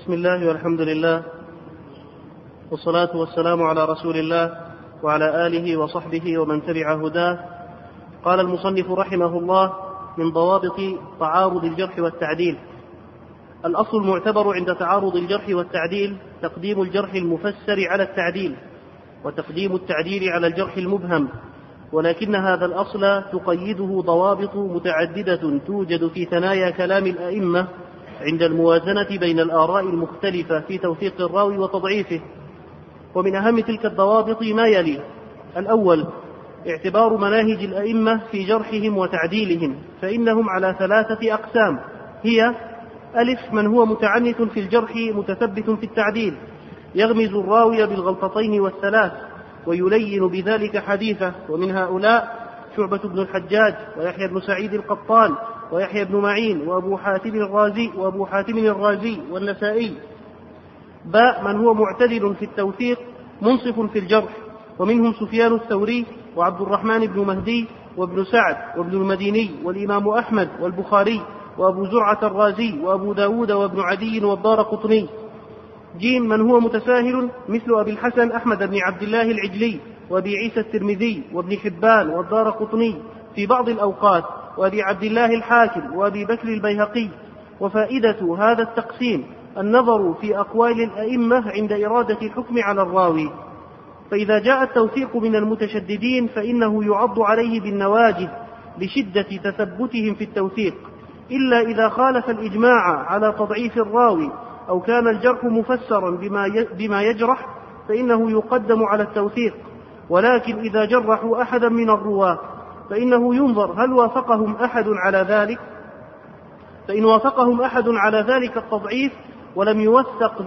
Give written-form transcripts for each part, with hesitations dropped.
بسم الله والحمد لله والصلاة والسلام على رسول الله وعلى آله وصحبه ومن تبع هداه. قال المصنف رحمه الله: من ضوابط تعارض الجرح والتعديل: الأصل المعتبر عند تعارض الجرح والتعديل تقديم الجرح المفسر على التعديل، وتقديم التعديل على الجرح المبهم، ولكن هذا الأصل تقيده ضوابط متعددة توجد في ثنايا كلام الأئمة عند الموازنة بين الآراء المختلفة في توثيق الراوي وتضعيفه. ومن أهم تلك الضوابط ما يلي: الأول، اعتبار مناهج الأئمة في جرحهم وتعديلهم، فإنهم على 3 أقسام، هي: ألف، من هو متعنت في الجرح متثبت في التعديل، يغمز الراوي بالغلطتين والثلاث ويلين بذلك حديثه، ومن هؤلاء شعبة بن الحجاج ويحيى بن سعيد القطان ويحيى بن معين وأبو حاتم الرازي والنسائي. باء، من هو معتدل في التوثيق منصف في الجرح، ومنهم سفيان الثوري وعبد الرحمن بن مهدي وابن سعد وابن المديني والإمام أحمد والبخاري وأبو زرعة الرازي وأبو داود وابن عدي والدارقطني. جيم، من هو متساهل مثل أبي الحسن أحمد بن عبد الله العجلي وأبي عيسى الترمذي وابن حبان والدارقطني في بعض الأوقات، وأبي عبد الله الحاكم وأبي بكر البيهقي. وفائدة هذا التقسيم النظر في أقوال الأئمة عند إرادة الحكم على الراوي، فإذا جاء التوثيق من المتشددين فإنه يعض عليه بالنواجذ لشدة تثبتهم في التوثيق، إلا إذا خالف الإجماع على تضعيف الراوي أو كان الجرح مفسرا بما يجرح فإنه يقدم على التوثيق. ولكن إذا جرحوا أحدا من الرواة فإنه ينظر هل وافقهم أحد على ذلك، فإن وافقهم أحد على ذلك التضعيف ولم يوثق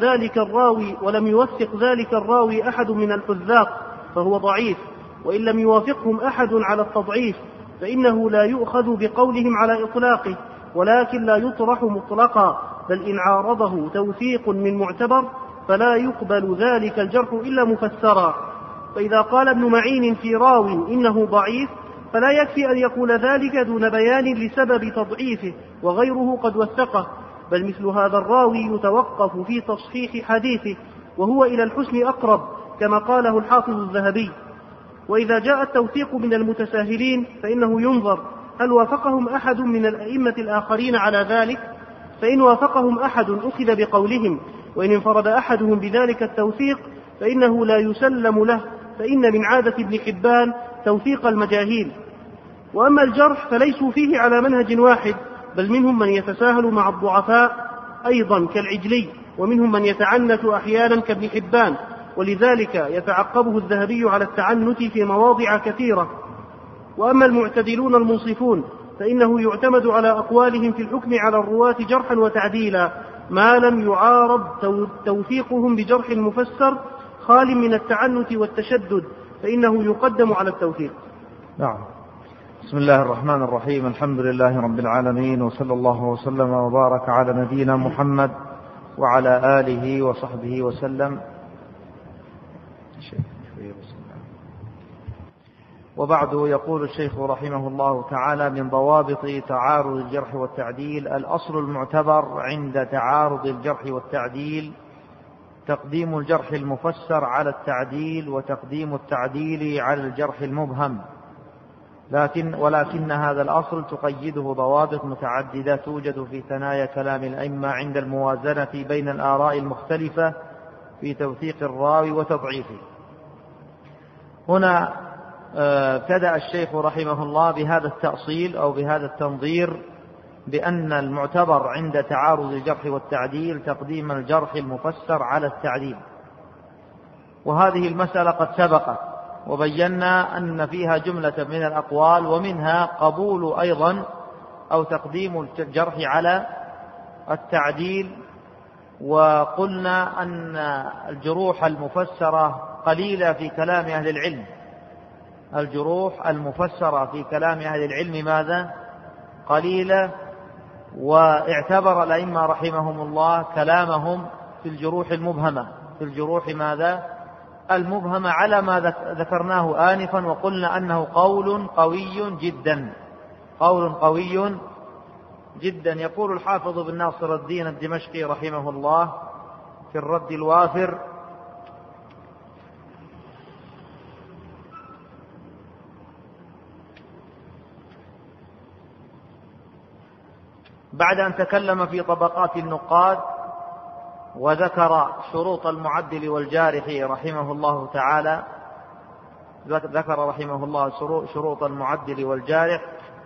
ذلك الراوي أحد من الحذاق فهو ضعيف، وإن لم يوافقهم أحد على التضعيف فإنه لا يؤخذ بقولهم على إطلاقه، ولكن لا يطرح مطلقا، بل إن عارضه توثيق من معتبر فلا يقبل ذلك الجرح إلا مفسرا. فإذا قال ابن معين في راو إنه ضعيف فلا يكفي أن يقول ذلك دون بيان لسبب تضعيفه وغيره قد وثقه، بل مثل هذا الراوي يتوقف في تصحيح حديثه، وهو إلى الحسن أقرب كما قاله الحافظ الذهبي. وإذا جاء التوثيق من المتساهلين فإنه ينظر هل وافقهم أحد من الأئمة الآخرين على ذلك، فإن وافقهم أحد أخذ بقولهم، وإن انفرد أحدهم بذلك التوثيق فإنه لا يسلم له، فإن من عادة ابن حبان توثيق المجاهيل. وأما الجرح فليسوا فيه على منهج واحد، بل منهم من يتساهل مع الضعفاء أيضا كالعجلي، ومنهم من يتعنت أحيانا كابن حبان، ولذلك يتعقبه الذهبي على التعنت في مواضع كثيرة. وأما المعتدلون المنصفون فإنه يعتمد على أقوالهم في الحكم على الرواة جرحا وتعديلا ما لم يعارض توثيقهم بجرح مفسر خال من التعنت والتشدد، فإنه يقدم على التوثيق. نعم. بسم الله الرحمن الرحيم، الحمد لله رب العالمين، وصلى الله وسلم وبارك على نبينا محمد وعلى آله وصحبه وسلم. وبعد، يقول الشيخ رحمه الله تعالى: من ضوابط تعارض الجرح والتعديل: الأصل المعتبر عند تعارض الجرح والتعديل تقديم الجرح المفسر على التعديل، وتقديم التعديل على الجرح المبهم، ولكن هذا الأصل تقيده ضوابط متعددة توجد في ثنايا كلام الأئمة عند الموازنة بين الآراء المختلفة في توثيق الراوي وتضعيفه. هنا ابتدأ الشيخ رحمه الله بهذا التأصيل أو بهذا التنظير بأن المعتبر عند تعارض الجرح والتعديل تقديم الجرح المفسر على التعديل. وهذه المسألة قد سبقت وبينا أن فيها جملة من الأقوال، ومنها قبول أيضا أو تقديم الجرح على التعديل. وقلنا أن الجروح المفسرة قليلة في كلام أهل العلم، الجروح المفسرة في كلام أهل العلم ماذا؟ قليلة. واعتبر الأئمة رحمهم الله كلامهم في الجروح المبهمة، في الجروح ماذا؟ المبهمة، على ما ذكرناه آنفا، وقلنا أنه قول قوي جدا، قول قوي جدا. يقول الحافظ بن ناصر الدين الدمشقي رحمه الله: في الرد الوافر. بعد أن تكلم في طبقات النقاد وذكر شروط المعدل والجارح رحمه الله تعالى، ذكر رحمه الله شروط المعدل والجارح،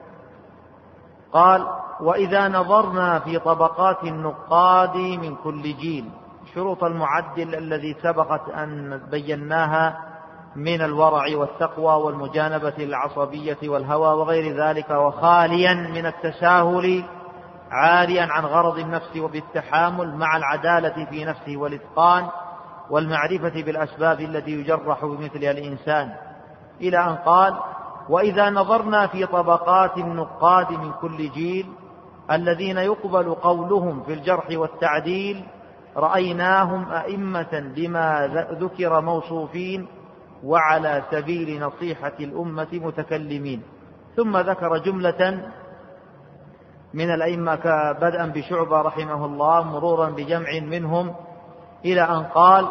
قال: وإذا نظرنا في طبقات النقاد من كل جيل. شروط المعدل الذي سبقت أن بيناها من الورع والتقوى والمجانبة للعصبية والهوى وغير ذلك، وخاليا من التساهل، عاريا عن غرض النفس وبالتحامل، مع العدالة في نفسه والإتقان والمعرفة بالأسباب التي يجرح بمثلها الإنسان، إلى أن قال: وإذا نظرنا في طبقات النقاد من كل جيل الذين يقبل قولهم في الجرح والتعديل رأيناهم أئمة بما ذكر موصوفين، وعلى سبيل نصيحة الأمة متكلمين. ثم ذكر جملة من الأئمة بدءا بشعبة رحمه الله مرورا بجمع منهم، إلى أن قال: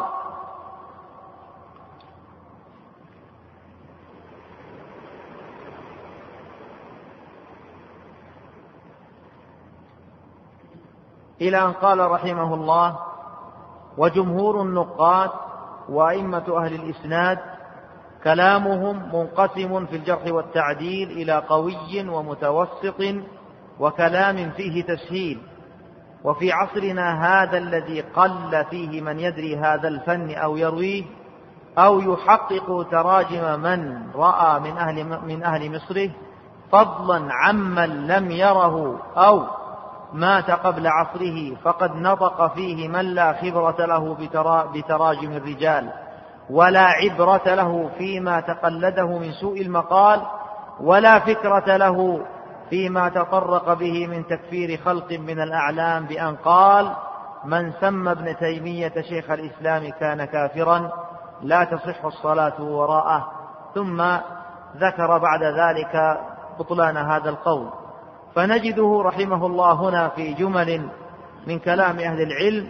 رحمه الله: وجمهور النقاد وأئمة أهل الإسناد كلامهم منقسم في الجرح والتعديل إلى قوي ومتوسط وكلام فيه تسهيل. وفي عصرنا هذا الذي قل فيه من يدري هذا الفن أو يرويه أو يحقق تراجم من رأى من أهل مصره، فضلا عمن لم يره أو مات قبل عصره، فقد نطق فيه من لا خبرة له بتراجم الرجال، ولا عبرة له فيما تقلده من سوء المقال، ولا فكرة له فيما تطرق به من تكفير خلق من الأعلام، بأن قال: من سمى ابن تيمية شيخ الإسلام كان كافرا، لا تصح الصلاة وراءه. ثم ذكر بعد ذلك بطلان هذا القول. فنجده رحمه الله هنا في جمل من كلام أهل العلم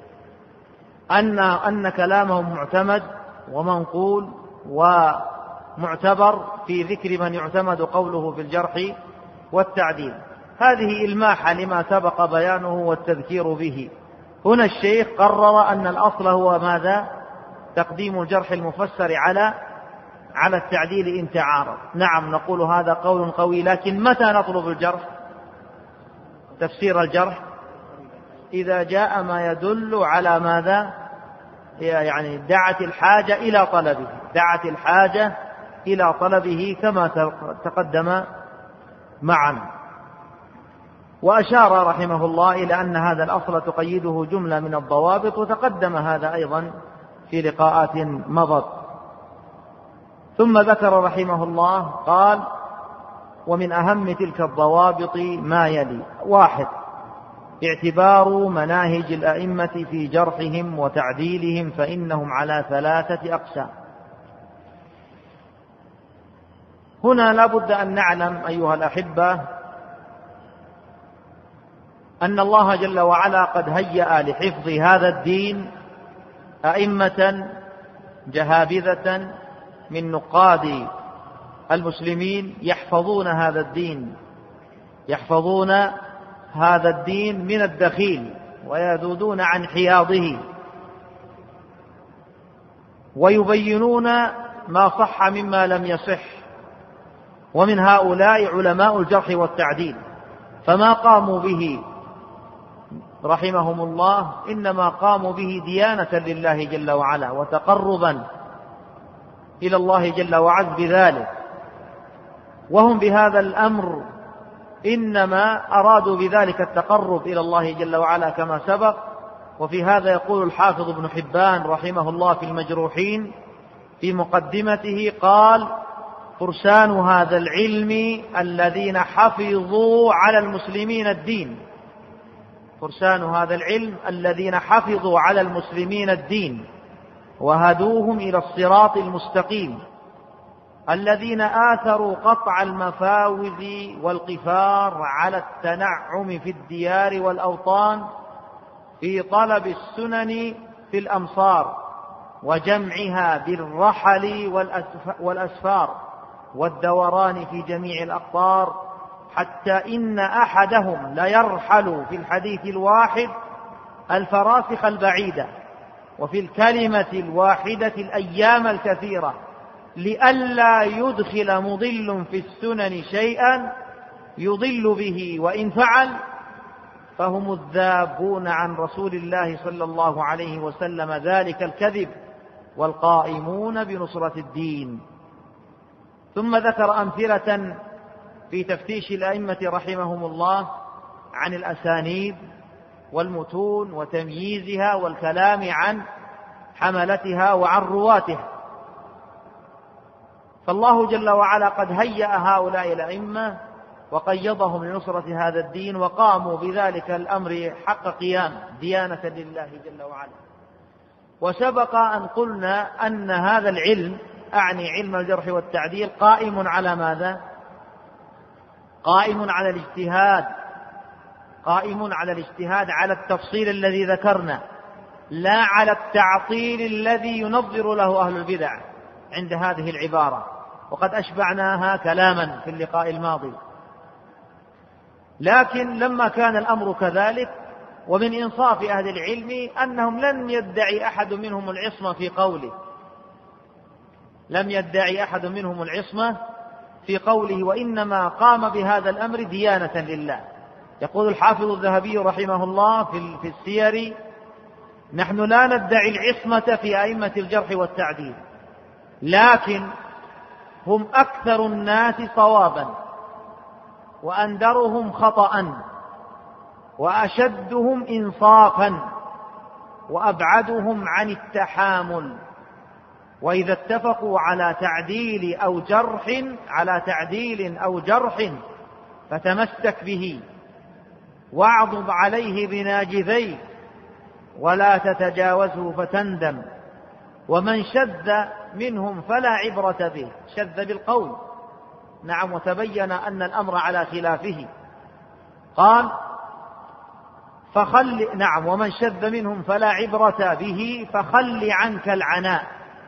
أن كلامهم معتمد ومنقول ومعتبر في ذكر من يعتمد قوله في الجرح والتعديل. هذه إلماحة لما سبق بيانه والتذكير به. هنا الشيخ قرر أن الأصل هو ماذا؟ تقديم الجرح المفسر على التعديل إن تعارض. نعم، نقول هذا قول قوي، لكن متى نطلب الجرح؟ تفسير الجرح إذا جاء ما يدل على ماذا؟ يعني دعت الحاجة إلى طلبه كما تقدم معنا. وأشار رحمه الله إلى أن هذا الأصل تقيده جملة من الضوابط، وتقدم هذا أيضا في لقاءات مضت. ثم ذكر رحمه الله قال: ومن أهم تلك الضوابط ما يلي: 1. اعتبار مناهج الأئمة في جرحهم وتعديلهم، فإنهم على 3 أقسام. هنا لا بد أن نعلم أيها الأحبة أن الله جل وعلا قد هيأ لحفظ هذا الدين أئمة جهابذة من نقاد المسلمين يحفظون هذا الدين من الدخيل، ويذودون عن حياضه، ويبينون ما صح مما لم يصح. ومن هؤلاء علماء الجرح والتعديل، فما قاموا به رحمهم الله إنما قاموا به ديانة لله جل وعلا وتقربا إلى الله جل وعز بذلك، وهم بهذا الأمر إنما أرادوا بذلك التقرب إلى الله جل وعلا كما سبق. وفي هذا يقول الحافظ ابن حبان رحمه الله في المجروحين في مقدمته، قال: فرسان هذا العلم الذين حفظوا على المسلمين الدين. فرسان هذا العلم الذين حفظوا على المسلمين الدين وهدوهم إلى الصراط المستقيم، الذين آثروا قطع المفاوز والقفار على التنعم في الديار والأوطان في طلب السنن في الأمصار وجمعها بالرحل والأسفار والدوران في جميع الأقطار، حتى إن أحدهم ليرحل في الحديث الواحد الفراسخ البعيدة، وفي الكلمة الواحدة الأيام الكثيرة، لئلا يدخل مضل في السنن شيئا يضل به، وإن فعل فهم الذابون عن رسول الله صلى الله عليه وسلم ذلك الكذب والقائمون بنصرة الدين. ثم ذكر أمثلة في تفتيش الأئمة رحمهم الله عن الأسانيد والمتون وتمييزها والكلام عن حملتها وعن رواتها. فالله جل وعلا قد هيأ هؤلاء الأئمة وقيضهم لنصرة هذا الدين، وقاموا بذلك الأمر حق قيام ديانة لله جل وعلا. وسبق أن قلنا أن هذا العلم، أعني علم الجرح والتعديل، قائم على ماذا؟ قائم على الاجتهاد، قائم على الاجتهاد على التفصيل الذي ذكرنا، لا على التعطيل الذي ينظر له أهل البدع عند هذه العبارة، وقد أشبعناها كلاما في اللقاء الماضي. لكن لما كان الأمر كذلك، ومن إنصاف أهل العلم أنهم لم يدعي أحد منهم العصمة في قوله، لم يدعي أحد منهم العصمة في قوله، وإنما قام بهذا الأمر ديانة لله. يقول الحافظ الذهبي رحمه الله في السير: نحن لا ندعي العصمة في أئمة الجرح والتعديل، لكن هم أكثر الناس صوابا وأندرهم خطأ وأشدهم إنصافا وأبعدهم عن التحامل، وإذا اتفقوا على تعديل أو جرح فتمسك به واعضب عليه بناجذيك ولا تتجاوزه فتندم، ومن شذ منهم فلا عبرة به. شذ بالقول، نعم، وتبين أن الأمر على خلافه. قال ومن شذ منهم فلا عبرة به فخل عنك العناء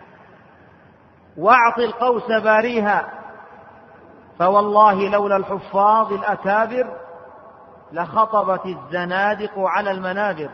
واعط القوس باريها، فوالله لولا الحفاظ الأكابر لخطبت الزنادق على المنابر.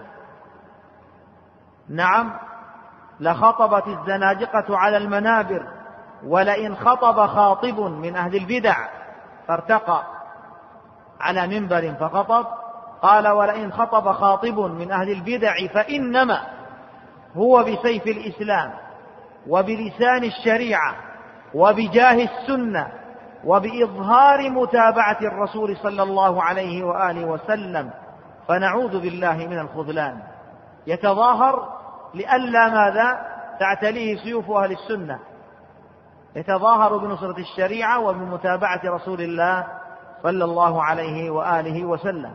نعم، لخطبت الزنادقة على المنابر، ولئن خطب خاطب من أهل البدع فارتقى على منبر فخطب، قال: ولئن خطب خاطب من أهل البدع فإنما هو بسيف الإسلام وبلسان الشريعة وبجاه السنة وبإظهار متابعة الرسول صلى الله عليه وآله وسلم، فنعوذ بالله من الخذلان. يتظاهر لئلا ماذا؟ تعتليه سيوف أهل السنة، يتظاهر بنصرة الشريعة وبمتابعة رسول الله صلى الله عليه وآله وسلم.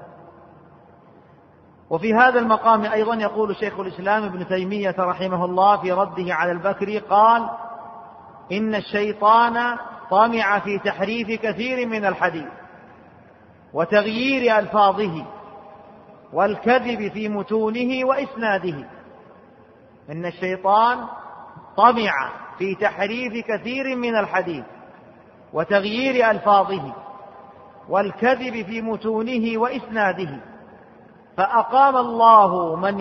وفي هذا المقام أيضا يقول شيخ الإسلام ابن تيمية رحمه الله في رده على البكري، قال: إن الشيطان طمع في تحريف كثير من الحديث وتغيير ألفاظه والكذب في متونه وإسناده. إن الشيطان طمع في تحريف كثير من الحديث وتغيير ألفاظه والكذب في متونه وإسناده، فأقام الله من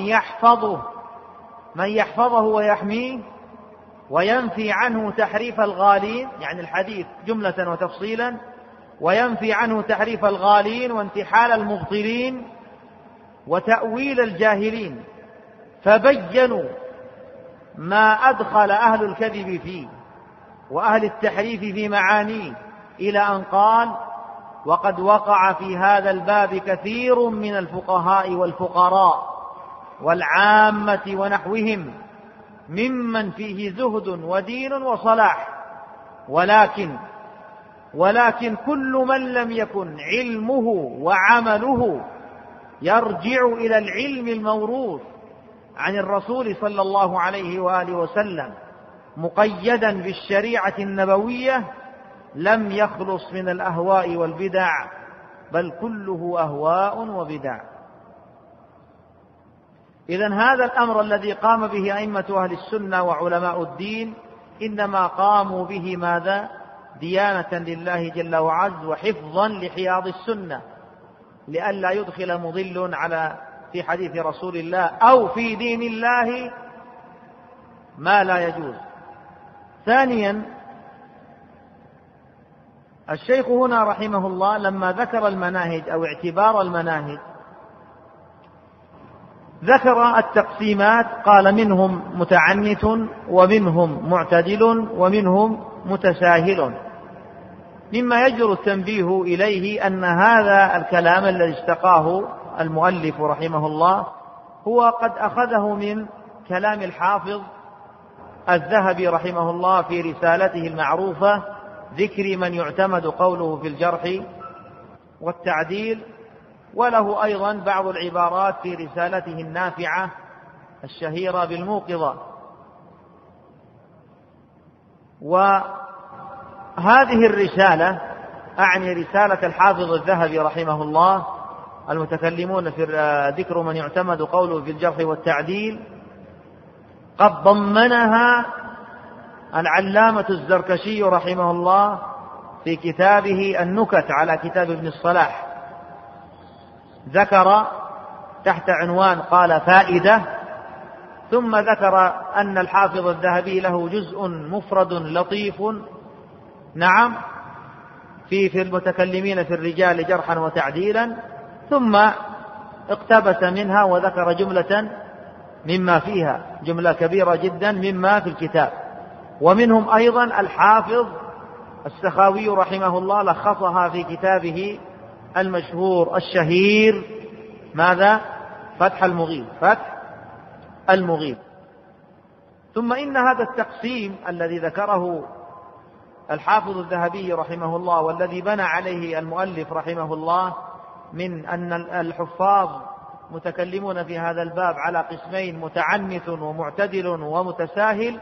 يحفظه ويحميه وينفي عنه تحريف الغالين، يعني الحديث جملة وتفصيلا، وينفي عنه تحريف الغالين وانتحال المبطلين وتأويل الجاهلين، فبينوا ما أدخل أهل الكذب فيه وأهل التحريف في معانيه، إلى أن قال: وقد وقع في هذا الباب كثير من الفقهاء والفقراء والعامة ونحوهم ممن فيه زهد ودين وصلاح، ولكن كل من لم يكن علمه وعمله يرجع إلى العلم الموروث عن الرسول صلى الله عليه وآله وسلم مقيدا بالشريعة النبوية لم يخلص من الأهواء والبدع، بل كله أهواء وبدع. إذن هذا الأمر الذي قام به أئمة أهل السنة وعلماء الدين إنما قاموا به ماذا؟ ديانة لله جل وعز وحفظا لحياض السنة، لئلا يدخل مضل في حديث رسول الله أو في دين الله ما لا يجوز. ثانيا، الشيخ هنا رحمه الله لما ذكر المناهج أو اعتبار المناهج ذكر التقسيمات، قال منهم متعنت ومنهم معتدل ومنهم متساهل، مما يجر التنبيه إليه أن هذا الكلام الذي اشتقاه المؤلف رحمه الله هو قد أخذه من كلام الحافظ الذهبي رحمه الله في رسالته المعروفة ذكر من يعتمد قوله في الجرح والتعديل، وله أيضا بعض العبارات في رسالته النافعة الشهيرة بالموقظة. وهذه الرسالة أعني رسالة الحافظ الذهبي رحمه الله المتكلمون في ذكر من يعتمد قوله في الجرح والتعديل، قد ضمنها العلامة الزركشي رحمه الله في كتابه النكت على كتاب ابن الصلاح، ذكر تحت عنوان قال فائدة، ثم ذكر أن الحافظ الذهبي له جزء مفرد لطيف نعم في المتكلمين في الرجال جرحا وتعديلا، ثم اقتبس منها وذكر جملة مما فيها، جملة كبيرة جدا مما في الكتاب. ومنهم أيضا الحافظ السخاوي رحمه الله لخصها في كتابه المشهور الشهير ماذا؟ فتح المغيث. ثم إن هذا التقسيم الذي ذكره الحافظ الذهبي رحمه الله والذي بنى عليه المؤلف رحمه الله من أن الحفاظ متكلمون في هذا الباب على قسمين، متعنت ومعتدل ومتساهل،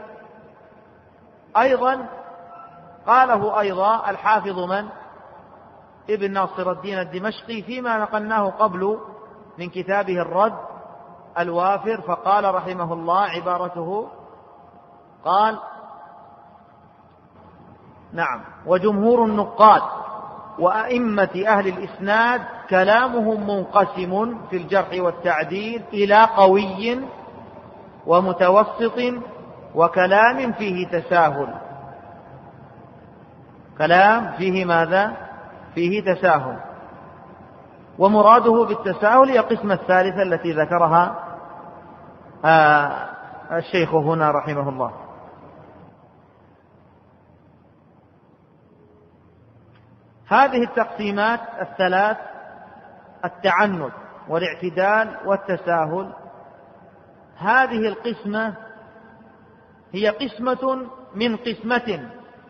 أيضا قاله أيضا الحافظ ابن ناصر الدين الدمشقي فيما نقلناه قبل من كتابه الرد الوافر، فقال رحمه الله عبارته قال نعم: وجمهور النقاد وأئمة أهل الإسناد كلامهم منقسم في الجرح والتعديل إلى قوي ومتوسط وكلام فيه تساهل. كلام فيه ماذا؟ فيه تساهل. ومراده بالتساهل هي القسمة الثالثة التي ذكرها الشيخ هنا رحمه الله. هذه التقسيمات الثلاث، التعنت والاعتدال والتساهل، هذه القسمة هي قسمة من قسمة،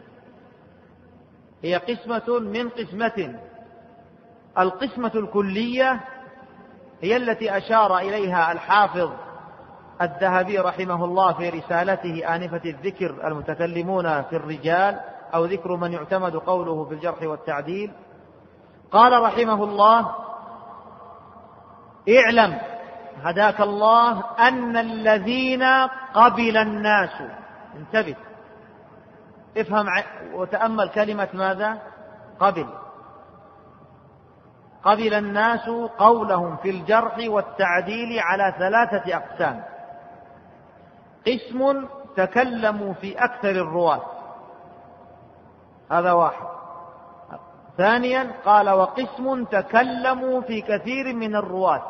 هي قسمة من قسمة. القسمة الكلية هي التي أشار إليها الحافظ الذهبي رحمه الله في رسالته آنفة الذكر المتكلمون في الرجال أو ذكر من يعتمد قوله في الجرح والتعديل. قال رحمه الله: اعلم هداك الله أن الذين قبل الناس، انتبه افهم وتأمل كلمة ماذا؟ قبل الناس قولهم في الجرح والتعديل على ثلاثة أقسام: قسم تكلموا في أكثر الرواة، هذا واحد. ثانيا قال: وقسم تكلموا في كثير من الرواة.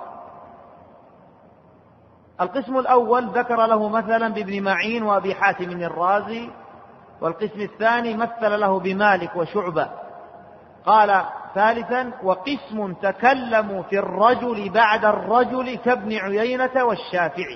القسم الأول ذكر له مثلا بابن معين وأبي حاتم الرازي، والقسم الثاني مثل له بمالك وشعبة. قال ثالثا: وقسم تكلموا في الرجل بعد الرجل كابن عيينة والشافعي.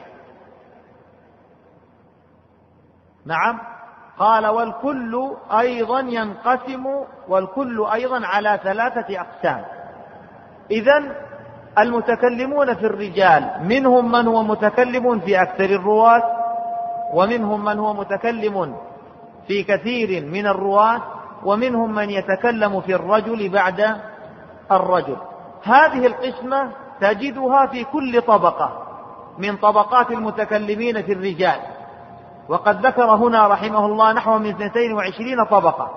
نعم. قال: والكل أيضا ينقسم، والكل أيضا على ثلاثة أقسام. إذن المتكلمون في الرجال منهم من هو متكلم في أكثر الرواة، ومنهم من هو متكلم في كثير من الرواة، ومنهم من يتكلم في الرجل بعد الرجل. هذه القسمة تجدها في كل طبقة، من طبقات المتكلمين في الرجال، وقد ذكر هنا رحمه الله نحو من 22 طبقة.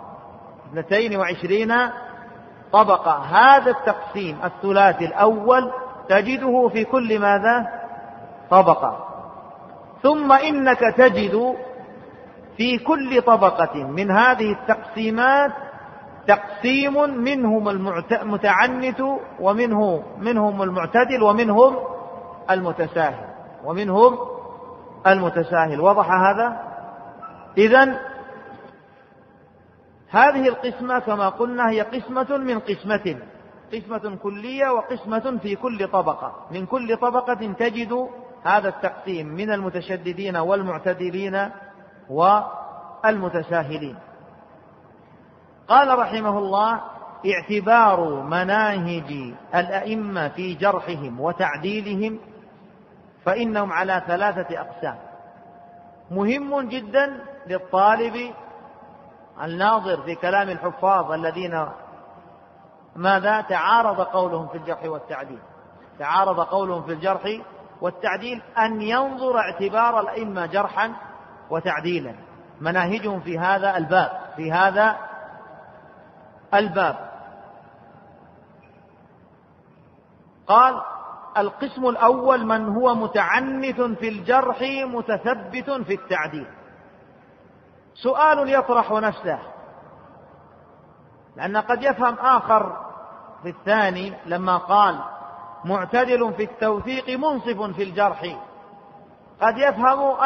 22 طبقة. هذا التقسيم الثلاثي الأول تجده في كل ماذا؟ طبقة. ثم إنك تجد في كل طبقة من هذه التقسيمات تقسيم منهم المتعنت ومنهم المعتدل ومنهم المتساهل. وضح هذا؟ إذن هذه القسمة كما قلنا هي قسمة من قسمة كلية وقسمة في كل طبقة. من كل طبقة تجد هذا التقسيم من المتشددين والمعتدلين والمتساهلين. قال رحمه الله: اعتبار مناهج الأئمة في جرحهم وتعديلهم فإنهم على 3 أقسام. مهم جدا للطالب الناظر في كلام الحفاظ الذين ماذا تعارض قولهم في الجرح والتعديل أن ينظر اعتبار الأئمة جرحا وتعديلا، مناهجهم في هذا الباب. قال: القسم الأول من هو متعنت في الجرح متثبت في التعديل. سؤال يطرح نفسه، لأن قد يفهم آخر في الثاني لما قال معتدل في التوثيق منصف في الجرح، قد يفهم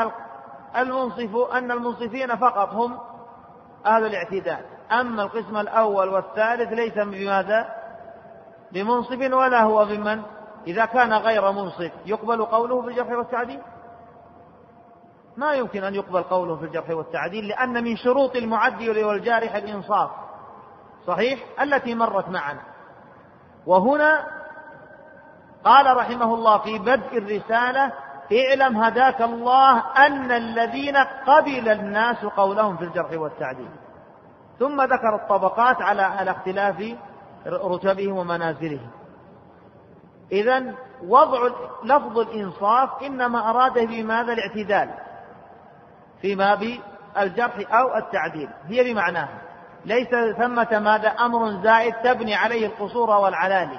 أن المنصفين فقط هم أهل الاعتدال، أما القسم الأول والثالث ليس بماذا؟ بمنصف ولا هو بمن؟ إذا كان غير منصف يقبل قوله في الجرح والتعديل؟ ما يمكن أن يقبل قوله في الجرح والتعديل، لأن من شروط المعدل والجارح الإنصاف، صحيح، التي مرت معنا. وهنا قال رحمه الله في بدء الرسالة: اعلم هداك الله أن الذين قبل الناس قولهم في الجرح والتعديل. ثم ذكر الطبقات على اختلاف رتبهم ومنازلهم. إذن وضع لفظ الإنصاف إنما أراده بماذا؟ الاعتدال في باب الجرح أو التعديل، هي بمعناه، ليس ثمة ماذا؟ أمر زائد تبني عليه القصور والعلالي،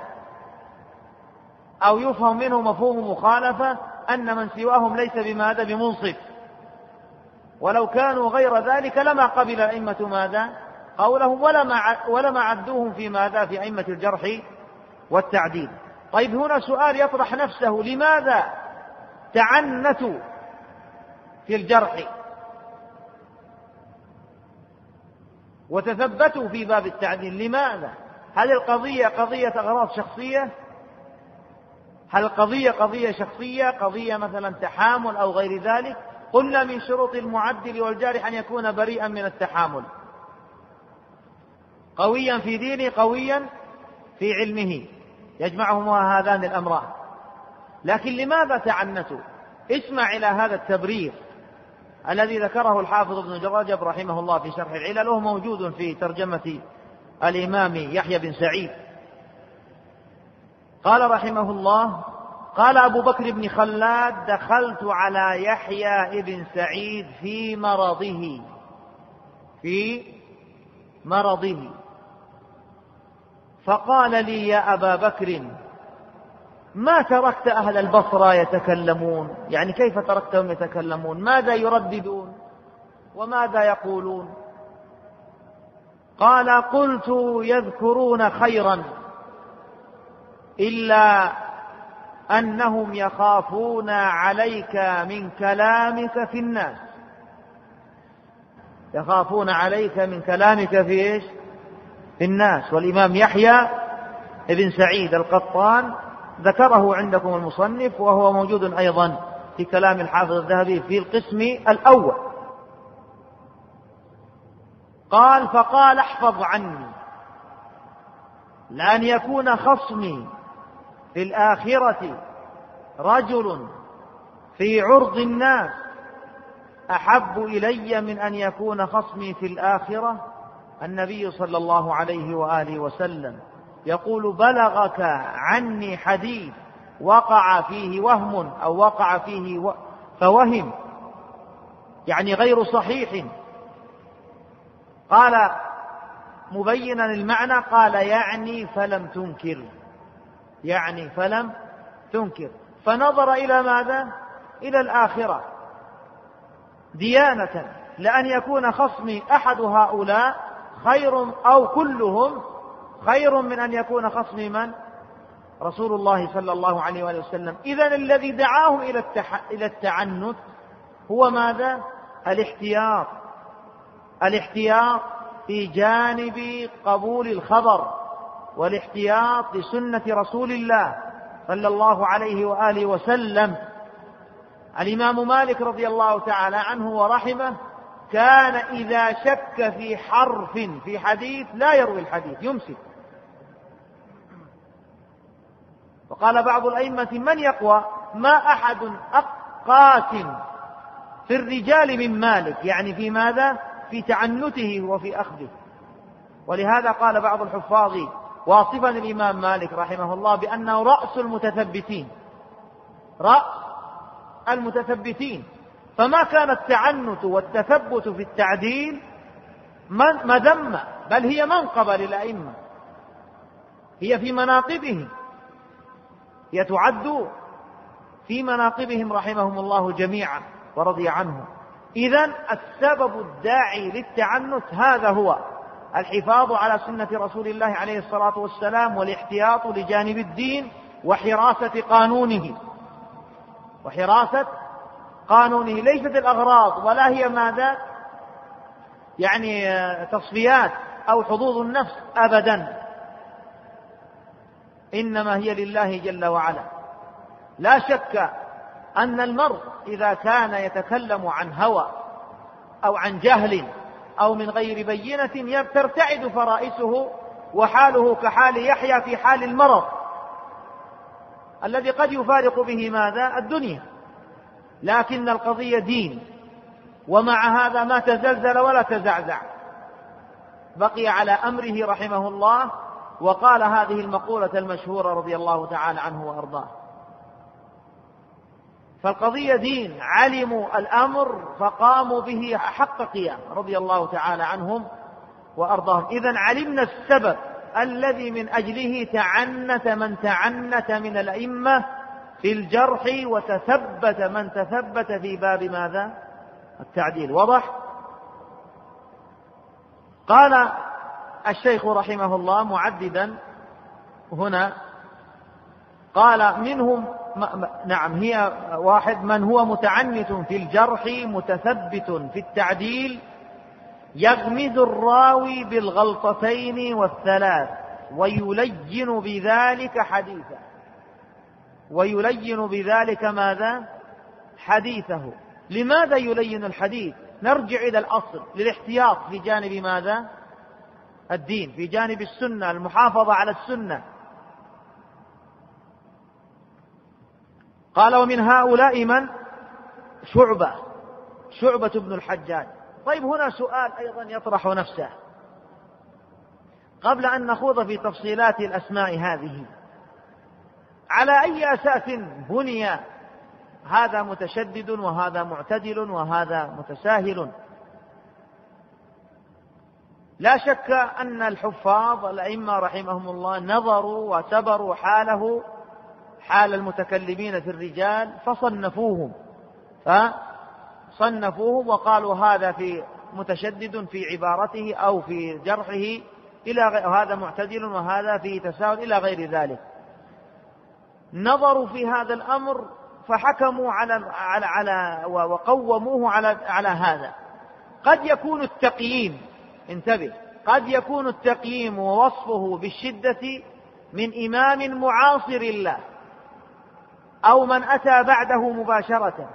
أو يفهم منه مفهوم مخالفة أن من سواهم ليس بماذا؟ بمنصف. ولو كانوا غير ذلك لما قبل الأئمة ماذا؟ قولهم، ولما عدوهم في ماذا؟ في أئمة الجرح والتعديل. طيب هنا سؤال يطرح نفسه: لماذا تعنتوا في الجرح وتثبتوا في باب التعديل؟ لماذا؟ هل القضية قضية أغراض شخصية؟ هل القضية قضية شخصية، قضية مثلا تحامل أو غير ذلك؟ قلنا من شروط المعدل والجارح أن يكون بريئا من التحامل، قويا في دينه قويا في علمه، يجمعهما هذان الأمران. لكن لماذا تعنتوا؟ اسمع إلى هذا التبرير الذي ذكره الحافظ ابن رجب رحمه الله في شرح العلل، وهو موجود في ترجمة الإمام يحيى بن سعيد. قال رحمه الله: قال أبو بكر بن خلاد: دخلت على يحيى بن سعيد في مرضه فقال لي: يا أبا بكر، ما تركت أهل البصرة يتكلمون؟ يعني كيف تركتهم يتكلمون؟ ماذا يرددون وماذا يقولون؟ قال: قلت: يذكرون خيرا إلا أنهم يخافون عليك من كلامك في الناس. يخافون عليك من كلامك في إيش؟ في الناس. والإمام يحيى ابن سعيد القطان ذكره عندكم المصنف، وهو موجود أيضا في كلام الحافظ الذهبي في القسم الأول. قال: فقال: احفظ عني لأن يكون خصمي في الآخرة رجل في عرض الناس أحب إلي من أن يكون خصمي في الآخرة النبي صلى الله عليه وآله وسلم يقول: بلغك عني حديث وقع فيه وهم أو وقع فيه فوهم يعني غير صحيح، قال مبينا المعنى، قال يعني فلم تنكر، يعني فلم تنكر، فنظر إلى ماذا؟ إلى الآخرة ديانة، لأن يكون خصمي أحد هؤلاء خير أو كلهم خير من أن يكون خصمي من؟ رسول الله صلى الله عليه وآله وسلم. إذن الذي دعاهم إلى التعنت هو ماذا؟ الاحتياط في جانب قبول الخبر، والاحتياط لسنة رسول الله صلى الله عليه وآله وسلم. الإمام مالك رضي الله تعالى عنه ورحمه كان إذا شك في حرف في حديث لا يروي الحديث، يمسك. وقال بعض الأئمة من يقوى؟ ما أحد أقاس في الرجال من مالك، يعني في ماذا؟ في تعنته وفي أخذه. ولهذا قال بعض الحفاظ واصفا الإمام مالك رحمه الله بأنه رأس المتثبتين، رأس المتثبتين. فما كان التعنت والتثبت في التعديل مذمة، بل هي منقبة للأئمة، هي في مناقبهم، هي تعد في مناقبهم رحمهم الله جميعا ورضي عنهم. إذن السبب الداعي للتعنت هذا هو الحفاظ على سنة رسول الله عليه الصلاة والسلام، والاحتياط لجانب الدين، وحراسة قانونه ليست الأغراض، ولا هي ماذا؟ يعني تصفيات أو حظوظ النفس أبدا، إنما هي لله جل وعلا. لا شك أن المرء إذا كان يتكلم عن هوى أو عن جهل أو من غير بينة ترتعد فرائسه، وحاله كحال يحيى في حال المرض الذي قد يفارق به ماذا؟ الدنيا. لكن القضية دين، ومع هذا ما تزلزل ولا تزعزع، بقي على أمره رحمه الله، وقال هذه المقولة المشهورة رضي الله تعالى عنه وأرضاه. فالقضية دين، علموا الأمر فقاموا به حق قيام رضي الله تعالى عنهم وأرضاهم. إذن علمنا السبب الذي من أجله تعنت من تعنت من الأئمة في الجرح، وتثبت من تثبت في باب ماذا؟ التعديل. وضح؟ قال الشيخ رحمه الله معددا هنا، قال منهم نعم هي واحد من هو متعنت في الجرح متثبت في التعديل، يغمز الراوي بالغلطتين والثلاث ويلين بذلك حديثه، ويلين بذلك ماذا؟ حديثه. لماذا يلين الحديث؟ نرجع إلى الأصل، للاحتياط في جانب ماذا؟ الدين، في جانب السنة، المحافظة على السنة. قال ومن هؤلاء من؟ شعبة بن الحجاج. طيب هنا سؤال أيضا يطرح نفسه قبل أن نخوض في تفصيلات الأسماء هذه، على أي أساس بني هذا متشدد وهذا معتدل وهذا متساهل؟ لا شك أن الحفاظ الأئمة رحمهم الله نظروا واعتبروا حاله حال المتكلمين في الرجال فصنفوه وقالوا هذا في متشدد في عبارته أو في جرحه وهذا معتدل وهذا في تساهل إلى غير ذلك. نظروا في هذا الأمر فحكموا على وقوموه على هذا. قد يكون التقييم، انتبه، قد يكون التقييم ووصفه بالشدة من إمام معاصر له أو من أتى بعده مباشرة.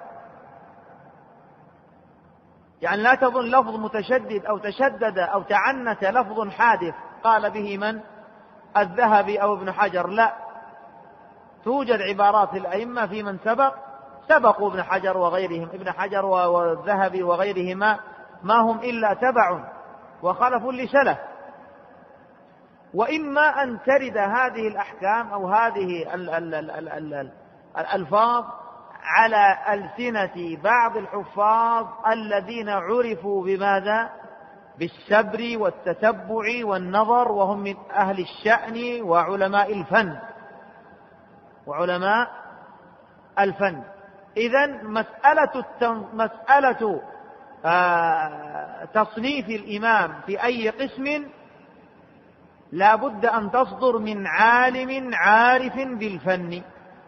يعني لا تظن لفظ متشدد أو تشدد أو تعنت لفظ حادث قال به من؟ الذهبي أو ابن حجر، لا، توجد عبارات الأئمة في من سبقوا ابن حجر وغيرهم، ابن حجر والذهبي وغيرهما ما هم إلا تبع وخلف لسلف. وإما أن ترد هذه الأحكام أو هذه الألفاظ على ألسنة بعض الحفاظ الذين عرفوا بماذا؟ بالسبر والتتبع والنظر، وهم من أهل الشأن وعلماء الفن. إذن مسألة تصنيف الإمام في أي قسم لا بد أن تصدر من عالم عارف بالفن،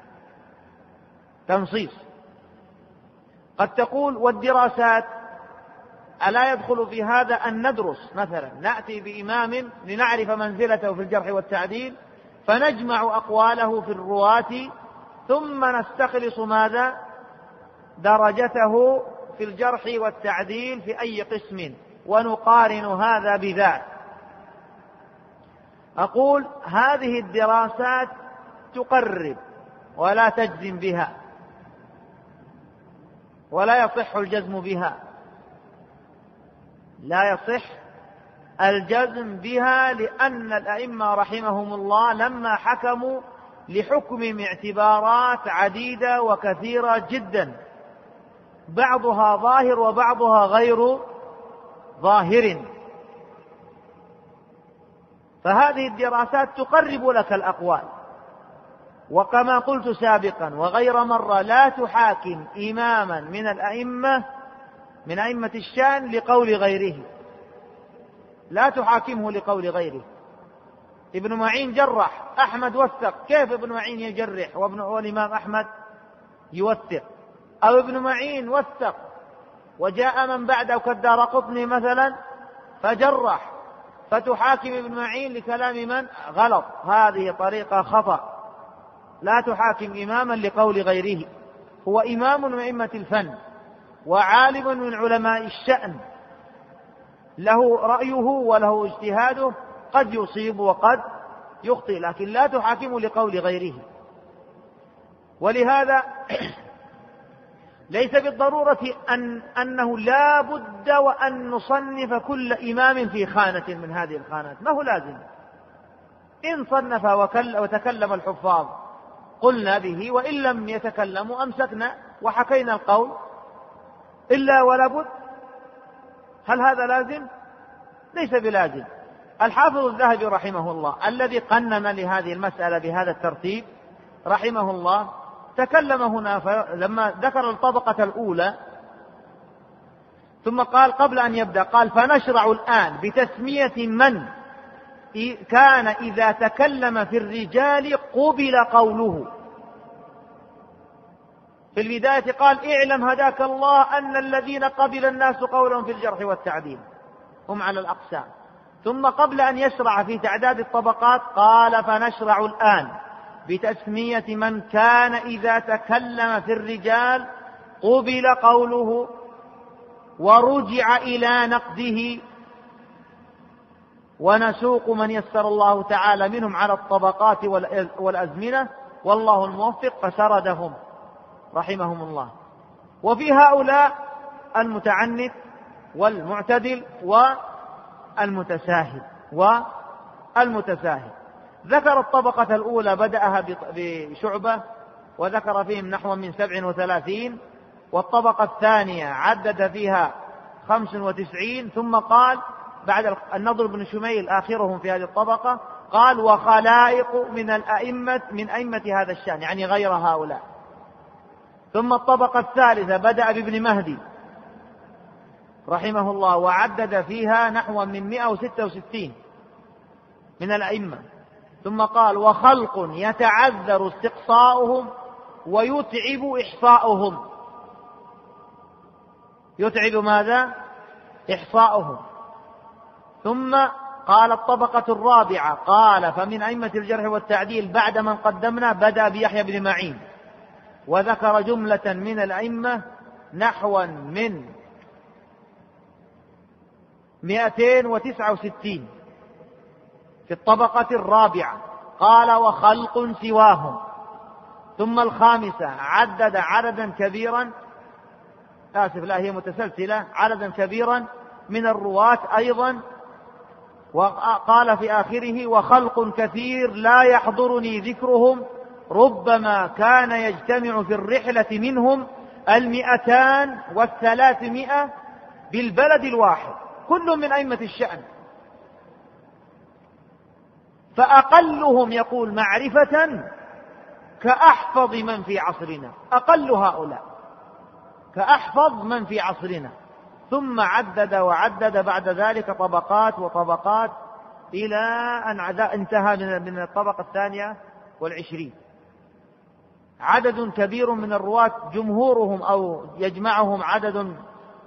تنصيص. قد تقول والدراسات، ألا يدخل في هذا أن ندرس مثلا، نأتي بإمام لنعرف منزلته في الجرح والتعديل فنجمع أقواله في الرواة ثم نستخلص ماذا؟ درجته في الجرح والتعديل في أي قسم ونقارن هذا بذاك. أقول هذه الدراسات تقرب ولا تجزم بها، ولا يصح الجزم بها، لا يصح الجزم بها، لأن الأئمة رحمهم الله لما حكموا لحكم اعتبارات عديدة وكثيرة جدا، بعضها ظاهر وبعضها غير ظاهر، فهذه الدراسات تقرب لك الأقوال. وكما قلت سابقا وغير مرة، لا تحاكم إماما من أئمة الشان لقول غيره، لا تحاكمه لقول غيره. ابن معين جرح، أحمد وثق، كيف ابن معين يجرح والإمام أحمد يوثق؟ أو ابن معين وثق وجاء من بعده كالدارقطني مثلا فجرح، فتحاكم ابن معين لكلام من؟ غلط، هذه طريقة خطأ. لا تحاكم إماما لقول غيره، هو إمام من أئمة الفن وعالم من علماء الشأن، له رأيه وله اجتهاده، قد يصيب وقد يخطئ، لكن لا تحاكم لقول غيره. ولهذا ليس بالضرورة أنه لا بد وأن نصنف كل إمام في خانة من هذه الخانات، ما هو لازم. إن صنف وتكلم الحفاظ قلنا به، وإن لم يتكلموا أمسكنا وحكينا القول، إلا ولا بد. هل هذا لازم؟ ليس بلازم. الحافظ الذهبي رحمه الله الذي قنن لهذه المسألة بهذا الترتيب رحمه الله تكلم هنا لما ذكر الطبقة الأولى، ثم قال قبل أن يبدأ قال فنشرع الآن بتسمية من كان إذا تكلم في الرجال قبل قوله. في البداية قال اعلم هداك الله أن الذين قبل الناس قولهم في الجرح والتعديل هم على الأقسام. ثم قبل أن يشرع في تعداد الطبقات قال فنشرع الآن بتسمية من كان إذا تكلم في الرجال قبل قوله ورجع إلى نقده، ونسوق من يسر الله تعالى منهم على الطبقات والأزمنة والله الموفق، فسردهم رحمهم الله. وفي هؤلاء المتعنت والمعتدل والمتساهل. ذكر الطبقة الأولى بدأها بشعبة وذكر فيهم نحو من 37، والطبقة الثانية عدد فيها 95، ثم قال بعد النضر بن شميل آخرهم في هذه الطبقة قال وخلائق من أئمة هذا الشأن، يعني غير هؤلاء. ثم الطبقة الثالثة بدأ بابن مهدي رحمه الله وعدد فيها نحو من 166 من الأئمة، ثم قال وخلق يتعذر استقصاؤهم ويتعب إحصاؤهم. يتعب ماذا؟ إحصاؤهم. ثم قال الطبقة الرابعة قال فمن أئمة الجرح والتعديل بعد من قدمنا بدأ بيحيى بن معين، وذكر جملة من الأئمة نحوا من 269 في الطبقة الرابعة. قال وخلق سواهم. ثم الخامسة عدد عددا كبيرا، هي متسلسلة، عددا كبيرا من الرواة أيضا وقال في آخره: وخلق كثير لا يحضرني ذكرهم، ربما كان يجتمع في الرحلة منهم 200 و300 بالبلد الواحد، كل من أئمة الشأن، فأقلهم يقول معرفة كأحفظ من في عصرنا، أقل هؤلاء كأحفظ من في عصرنا. ثم عدد وعدد بعد ذلك طبقات وطبقات إلى أن انتهى من الطبقة 22. عدد كبير من الرواة جمهورهم أو يجمعهم عدد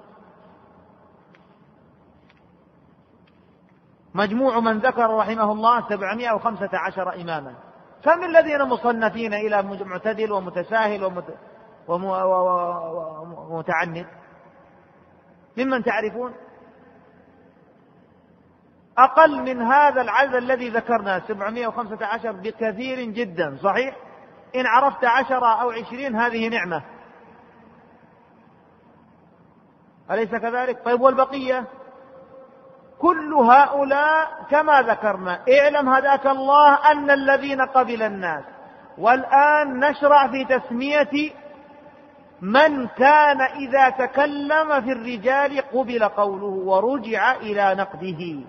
مجموع من ذكر رحمه الله 715 إماما. كم الذين مصنفين إلى معتدل ومتساهل ومتعنت ممن تعرفون؟ أقل من هذا العدد الذي ذكرنا 715 بكثير جدا. صحيح؟ إن عرفت 10 أو 20 هذه نعمة، أليس كذلك؟ طيب والبقية؟ كل هؤلاء كما ذكرنا. اعلم هداك الله أن الذين قبل الناس، والآن نشرع في تسمية من كان إذا تكلم في الرجال قبل قوله ورجع إلى نقده.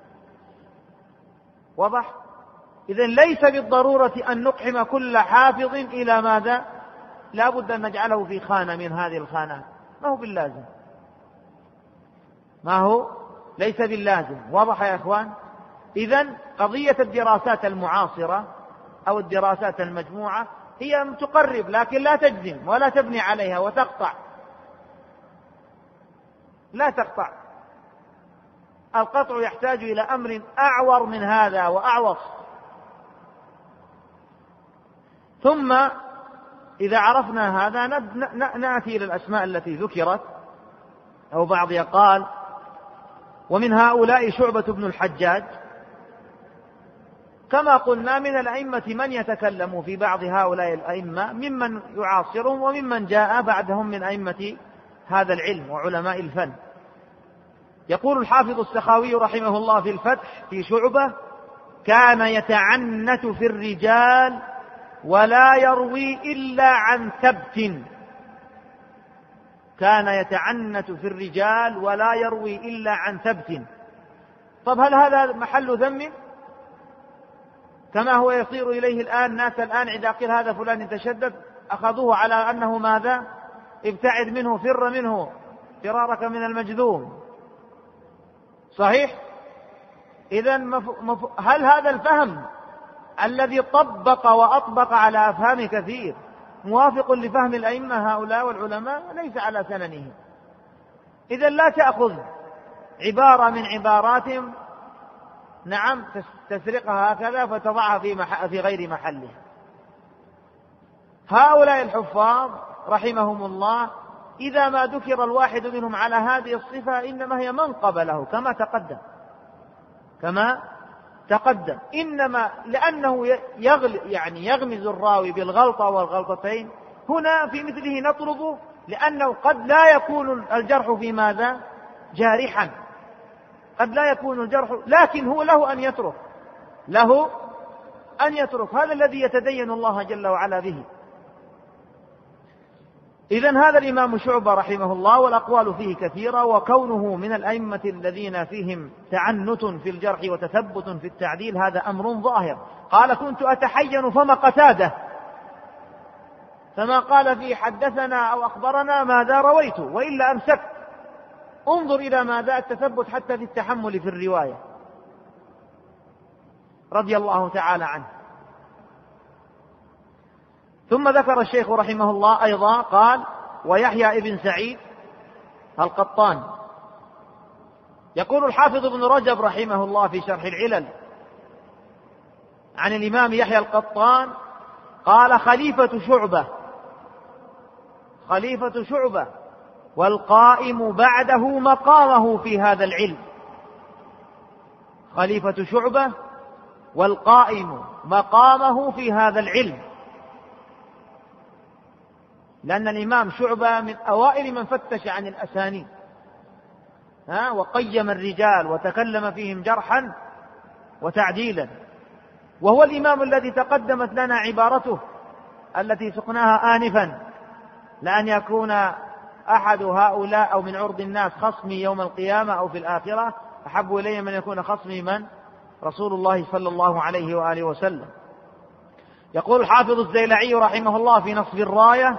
واضح؟ إذن ليس بالضرورة أن نقحم كل حافظ إلى ماذا؟ لا بد أن نجعله في خانة من هذه الخانات، ما هو باللازم، ما هو ليس باللازم. واضح يا إخوان؟ إذن قضية الدراسات المعاصرة أو الدراسات المجموعة هي تقرب لكن لا تجزم ولا تبني عليها وتقطع، لا تقطع. القطع يحتاج إلى أمر أعور من هذا وأعوص. ثم إذا عرفنا هذا نأتي إلى الأسماء التي ذكرت، أو بعضها قال: ومن هؤلاء شعبة بن الحجاج. كما قلنا من الأئمة من يتكلم في بعض هؤلاء الأئمة ممن يعاصرهم وممن جاء بعدهم من أئمة هذا العلم وعلماء الفن. يقول الحافظ السخاوي رحمه الله في الفتح في شعبة: كان يتعنت في الرجال ولا يروي إلا عن ثبت. كان يتعنت في الرجال ولا يروي إلا عن ثبت. طب هل هذا محل ذم كما هو يصير إليه الآن؟ ناس الآن إذا قيل هذا فلان يتشدد أخذوه على أنه ماذا؟ ابتعد منه، فر منه فرارك من المجذوم. صحيح؟ إذن هل هذا الفهم الذي طبق وأطبق على أفهام كثير موافق لفهم الأئمة هؤلاء والعلماء؟ ليس على سننه. إذن لا تأخذ عبارة من عباراتهم نعم تسرقها هكذا فتضعها في غير محلها. هؤلاء الحفاظ رحمهم الله إذا ما ذكر الواحد منهم على هذه الصفة إنما هي منقبة له كما تقدم. إنما لأنه يغمز الراوي بالغلطة والغلطتين، هنا في مثله نطلبه، لأنه قد لا يكون الجرح في ماذا؟ جارحا، قد لا يكون الجرح، لكن هو له أن يترك. هذا الذي يتدين الله جل وعلا به. إذن هذا الإمام شعبة رحمه الله والأقوال فيه كثيرة، وكونه من الأئمة الذين فيهم تعنت في الجرح وتثبت في التعديل هذا أمر ظاهر. قال: كنت أتحين فما قتاده، فما قال فيه حدثنا أو أخبرنا ماذا رويت وإلا أمسكت. انظر إلى ماذا التثبت حتى في التحمل في الرواية، رضي الله تعالى عنه. ثم ذكر الشيخ رحمه الله أيضا قال: ويحيى ابن سعيد القطان. يقول الحافظ ابن رجب رحمه الله في شرح العلل عن الإمام يحيى القطان قال: خليفة شعبة والقائم بعده مقامه في هذا العلم. خليفة شعبة والقائم مقامه في هذا العلم، لأن الإمام شعبة من أوائل من فتش عن الأسانيد وقيم الرجال وتكلم فيهم جرحا وتعديلا، وهو الإمام الذي تقدمت لنا عبارته التي سقناها آنفا، لأن يكون أحد هؤلاء أو من عرض الناس خصمي يوم القيامة أو في الآخرة أحب إلي من يكون خصمي من؟ رسول الله صلى الله عليه وآله وسلم. يقول الحافظ الزيلعي رحمه الله في نصب الراية: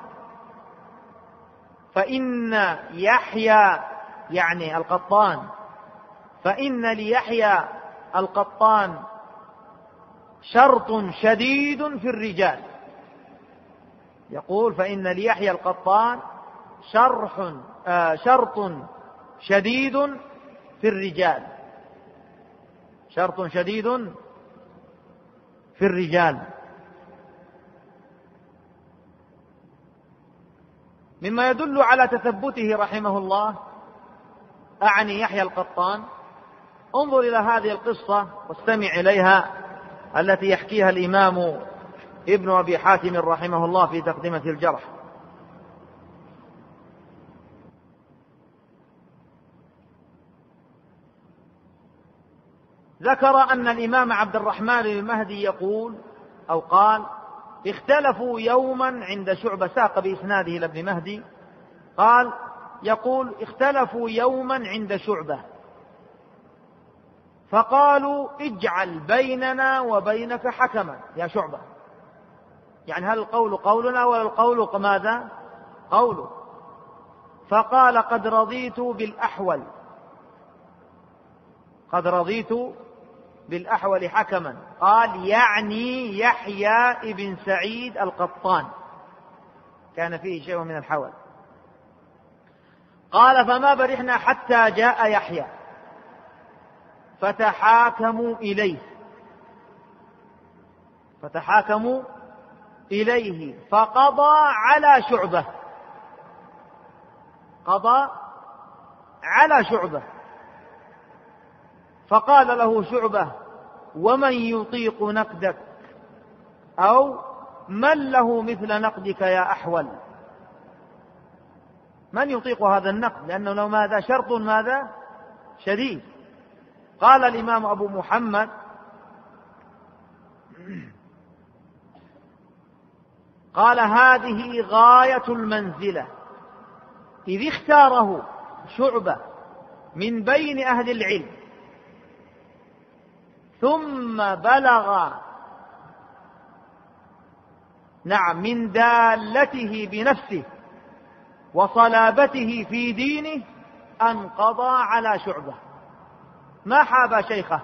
فإن يحيى يعني القطان، فإن ليحيى القطان شرط شديد في الرجال. يقول فإن ليحيى القطان شرط شديد في الرجال، شرط شديد في الرجال. مما يدل على تثبته رحمه الله، أعني يحيى القطان، انظر إلى هذه القصة واستمع إليها التي يحكيها الإمام ابن أبي حاتم رحمه الله في تقدمة الجرح. ذكر أن الإمام عبد الرحمن المهدي يقول أو قال: اختلفوا يوما عند شعبة، ساق بإسناده لابن مهدي، قال يقول: اختلفوا يوما عند شعبة فقالوا: اجعل بيننا وبينك حكما يا شعبة. يعني هل القول قولنا ولا القول ماذا؟ قوله. فقال: قد رضيت بالأحول، قد رضيت بالأحول حكما. قال: يعني يحيى ابن سعيد القطان، كان فيه شيء من الحول. قال: فما برحنا حتى جاء يحيى فتحاكموا إليه، فتحاكموا إليه فقضى على شعبة، قضى على شعبة. فقال له شعبة: ومن يطيق نقدك، أو من له مثل نقدك يا أحول؟ من يطيق هذا النقد؟ لأنه لو ماذا شرط ماذا شديد. قال الإمام أبو محمد: قال: هذه غاية المنزلة، إذ اختاره شعبة من بين أهل العلم، ثم بلغ من دالته بنفسه وصلابته في دينه أن قضى على شعبة. ما حاب شيخه،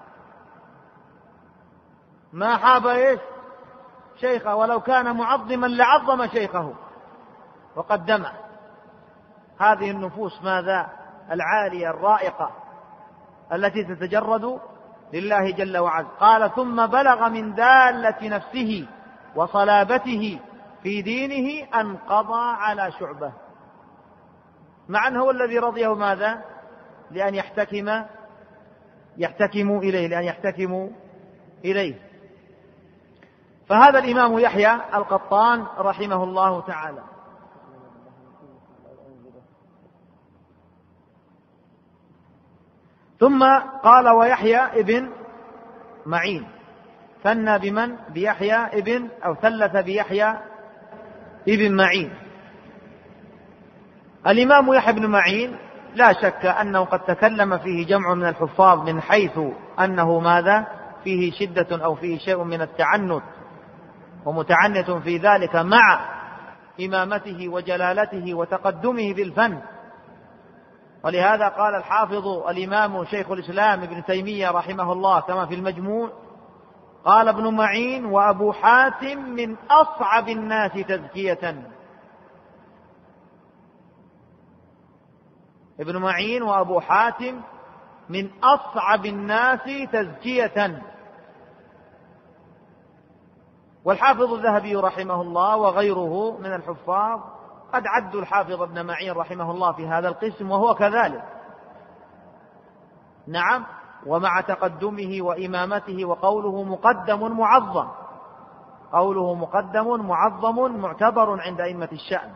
ما حاب إيش شيخه، ولو كان معظما لعظم شيخه وقدمه. هذه النفوس ماذا العالية الرائقة التي تتجرد لله جل وعز. قال: ثم بلغ من دالة نفسه وصلابته في دينه أن قضى على شعبة، مع أنه هو الذي رضيه ماذا؟ لأن يحتكموا إليه، لأن يحتكموا إليه. فهذا الإمام يحيى القطان رحمه الله تعالى. ثم قال: ويحيى ابن معين، ثنى بمن؟ بيحيى ابن، أو ثلث بيحيى ابن معين. الإمام يحيى بن معين لا شك أنه قد تكلم فيه جمع من الحفاظ من حيث أنه ماذا؟ فيه شدة أو فيه شيء من التعنت، ومتعنت في ذلك مع إمامته وجلالته وتقدمه في الفن. ولهذا قال الحافظ الإمام شيخ الإسلام ابن تيمية رحمه الله كما في المجموع، قال ابن معين: وأبو حاتم من أصعب الناس تزكية. ابن معين وأبو حاتم من أصعب الناس تزكية. والحافظ الذهبي رحمه الله وغيره من الحفاظ قد عدوا الحافظ ابن معين رحمه الله في هذا القسم، وهو كذلك. نعم، ومع تقدمه وإمامته، وقوله مقدم معظم، قوله مقدم معظم معتبر عند أئمة الشأن.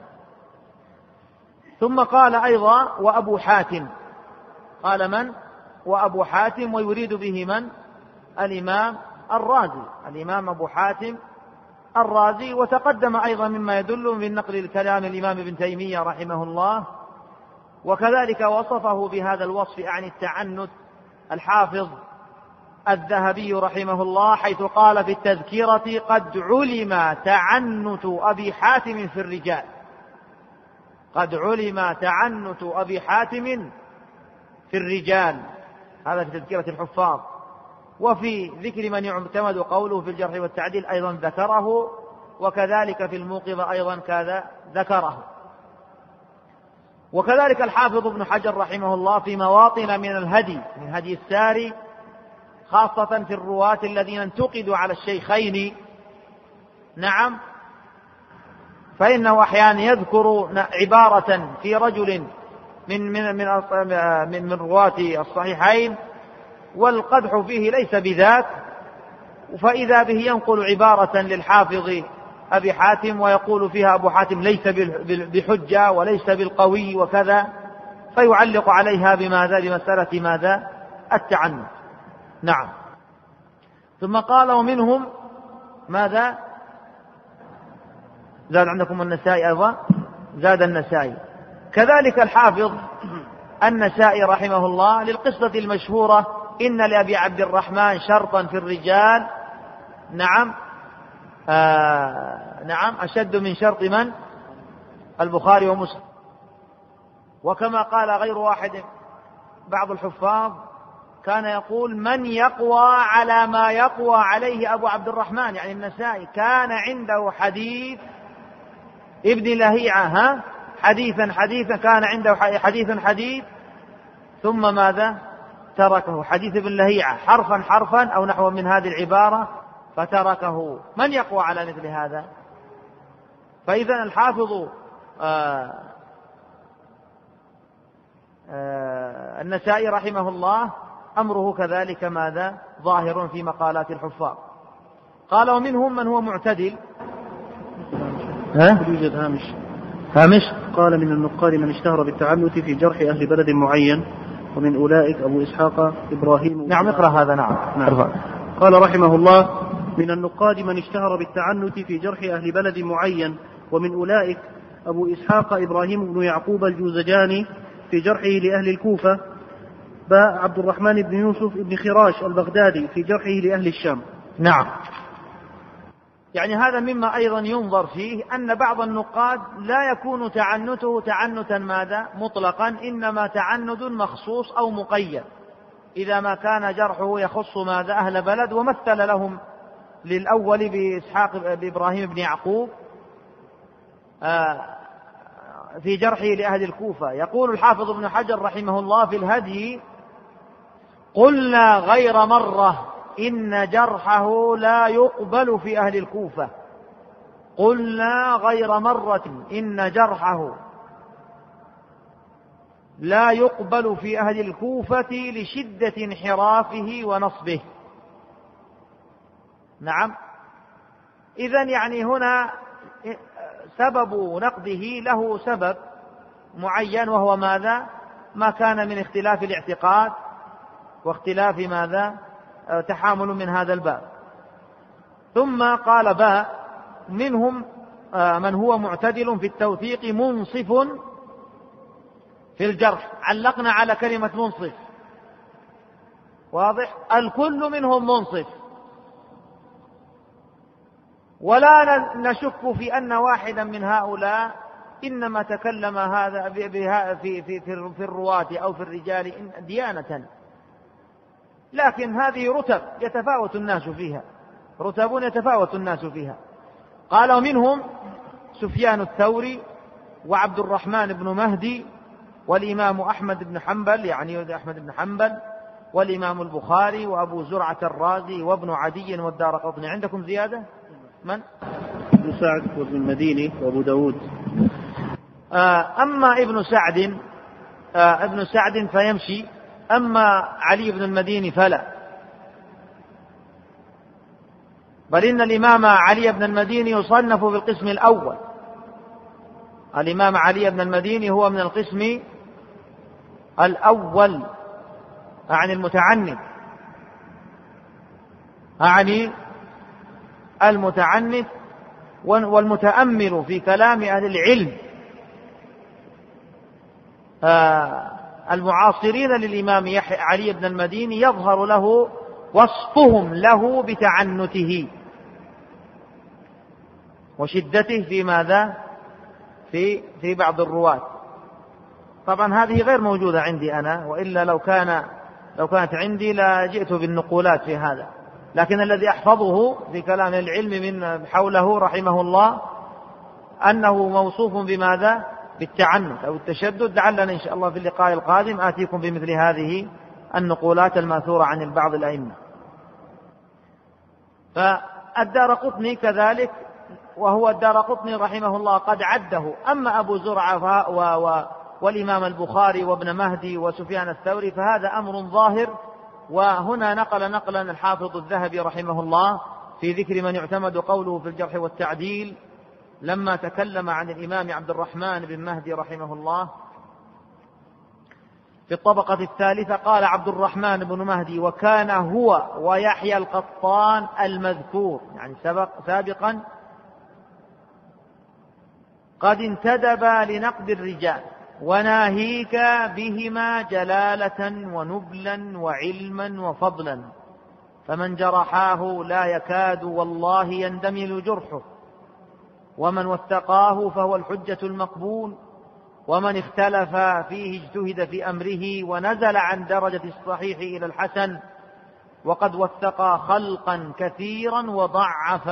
ثم قال أيضا: وأبو حاتم. قال من؟ وأبو حاتم، ويريد به من؟ الإمام الرازي، الإمام أبو حاتم الرازي. وتقدم أيضا مما يدل من نقل الكلام الإمام ابن تيمية رحمه الله، وكذلك وصفه بهذا الوصف عن التعنت الحافظ الذهبي رحمه الله، حيث قال في التذكرة: قد علم تعنت أبي حاتم في الرجال. قد علم تعنت أبي حاتم في الرجال، هذا في تذكرة الحفاظ. وفي ذكر من يعتمد قوله في الجرح والتعديل أيضا ذكره، وكذلك في الموقظة أيضا كذا ذكره. وكذلك الحافظ ابن حجر رحمه الله في مواطن من الهدي، من هدي الساري، خاصة في الرواة الذين انتقدوا على الشيخين، نعم، فإنه أحيانا يذكر عبارة في رجل من رواة الصحيحين والقدح فيه ليس بذاك، فإذا به ينقل عبارة للحافظ أبي حاتم ويقول فيها أبو حاتم ليس بحجة وليس بالقوي وكذا، فيعلق عليها بماذا؟ بمسألة ماذا؟ التعنت. نعم. ثم قال: ومنهم ماذا؟ زاد عندكم النسائي أيضا، زاد النسائي. كذلك الحافظ النسائي رحمه الله للقصة المشهورة: إن لأبي عبد الرحمن شرطا في الرجال، نعم، نعم، أشد من شرط من؟ البخاري ومسلم. وكما قال غير واحد بعض الحفاظ كان يقول: من يقوى على ما يقوى عليه أبو عبد الرحمن، يعني النسائي، كان عنده حديث ابن لهيعة، حديثا كان عنده حديث ثم ماذا؟ تركه. حديث ابن لهيعة حرفا أو نحو من هذه العبارة فتركه. من يقوى على مثل هذا؟ فإذا الحافظ النسائي رحمه الله أمره كذلك ماذا؟ ظاهر في مقالات الحفاظ. قال: ومنهم من هو معتدل. يوجد هامش. قال: من النقاد من اشتهر بالتعنت في جرح أهل بلد معين، ومن أولئك أبو إسحاق إبراهيم. نعم، اقرأ هذا. نعم. قال رحمه الله: من النقاد من اشتهر بالتعنت في جرح أهل بلد معين، ومن أولئك أبو إسحاق إبراهيم بن يعقوب الجوزجاني في جرحه لأهل الكوفة، باء عبد الرحمن بن يوسف بن خراش البغدادي في جرحه لأهل الشام. نعم. يعني هذا مما أيضا ينظر فيه أن بعض النقاد لا يكون تعنته تعنتا ماذا؟ مطلقا، إنما تعنت مخصوص أو مقيد، إذا ما كان جرحه يخص ماذا؟ أهل بلد. ومثل لهم للأول بإبراهيم بن يعقوب في جرحه لأهل الكوفة. يقول الحافظ ابن حجر رحمه الله في الهدي: قلنا غير مرة إن جرحه لا يقبل في أهل الكوفة. قلنا غير مرة إن جرحه لا يقبل في أهل الكوفة لشدة انحرافه ونصبه. نعم. إذن يعني هنا سبب نقده له سبب معين، وهو ماذا؟ ما كان من اختلاف الاعتقاد واختلاف ماذا؟ تحامل من هذا الباب. ثم قال: باء منهم من هو معتدل في التوثيق منصف في الجرح. علقنا على كلمة منصف، واضح؟ الكل منهم منصف، ولا نشك في أن واحدا من هؤلاء إنما تكلم هذا في الرواة أو في الرجال ديانة، لكن هذه رتب يتفاوت الناس فيها، رتب يتفاوت الناس فيها. قال: ومنهم سفيان الثوري وعبد الرحمن بن مهدي والإمام أحمد بن حنبل، يعني أحمد بن حنبل، والإمام البخاري وأبو زرعة الرازي وابن عدي والدارقطني. عندكم زيادة؟ من؟ ابن سعد وابن المديني وأبو داود. أما ابن سعد فيمشي، أما علي بن المديني فلا، بل إن الإمام علي بن المديني يصنف في القسم الأول. الإمام علي بن المديني هو من القسم الأول عن المتعنت. أعني المتعنت والمتأمل في كلام أهل العلم المعاصرين للإمام علي بن المديني يظهر له وصفهم له بتعنته وشدته في ماذا؟ في بعض الرواة. طبعا هذه غير موجودة عندي أنا، وإلا لو كانت عندي لجئت بالنقولات في هذا، لكن الذي أحفظه في كلام العلم من حوله رحمه الله أنه موصوف بماذا؟ بالتعنت أو التشدد. لعلنا إن شاء الله في اللقاء القادم آتيكم بمثل هذه النقولات الماثورة عن بعض الأئمة. فالدارقطني كذلك، وهو الدارقطني رحمه الله قد عده. أما أبو زرعة والإمام البخاري وابن مهدي وسفيان الثوري فهذا أمر ظاهر. وهنا نقلا الحافظ الذهبي رحمه الله في ذكر من يعتمد قوله في الجرح والتعديل لما تكلم عن الإمام عبد الرحمن بن مهدي رحمه الله في الطبقة الثالثة، قال عبد الرحمن بن مهدي وكان هو ويحيى القطان المذكور يعني سابقا قد انتدبا لنقد الرجال وناهيك بهما جلالة ونبلا وعلما وفضلا، فمن جرحاه لا يكاد والله يندمل جرحه، ومن وثقاه فهو الحجة المقبول، ومن اختلف فيه اجتهد في أمره ونزل عن درجة الصحيح إلى الحسن، وقد وثق خلقا كثيرا وضعف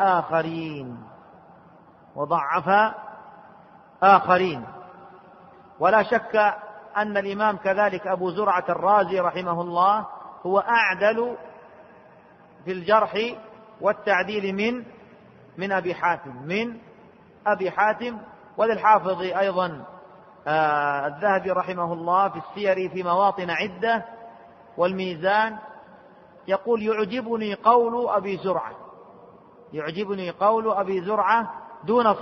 آخرين. ولا شك أن الإمام كذلك أبو زرعة الرازي رحمه الله هو أعدل في الجرح والتعديل من أبي حاتم وللحافظ أيضا الذهبي رحمه الله في السير في مواطن عدة والميزان يقول يعجبني قول أبي زرعة دون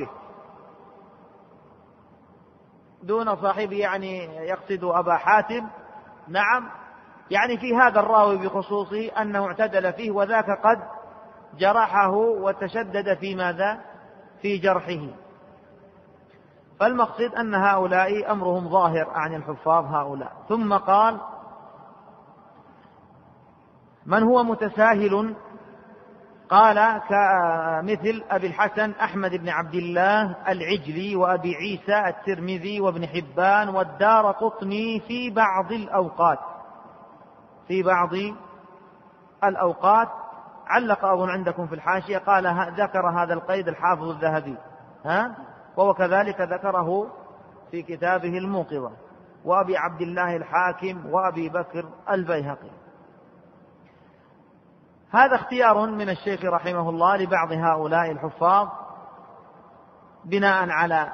صاحبه يعني يقصد أبا حاتم. نعم، يعني في هذا الراوي بخصوصه أنه اعتدل فيه، وذاك قد جرحه وتشدد في ماذا؟ في جرحه. فالمقصد أن هؤلاء أمرهم ظاهر عن الحفاظ هؤلاء. ثم قال من هو متساهل؟ قال كمثل أبي الحسن أحمد بن عبد الله العجلي وأبي عيسى الترمذي وابن حبان والدارقطني في بعض الأوقات. علق أظن عندكم في الحاشية قال ذكر هذا القيد الحافظ الذهبي وهو كذلك ذكره في كتابه الموقظة، وأبي عبد الله الحاكم وأبي بكر البيهقي. هذا اختيار من الشيخ رحمه الله لبعض هؤلاء الحفاظ بناء على،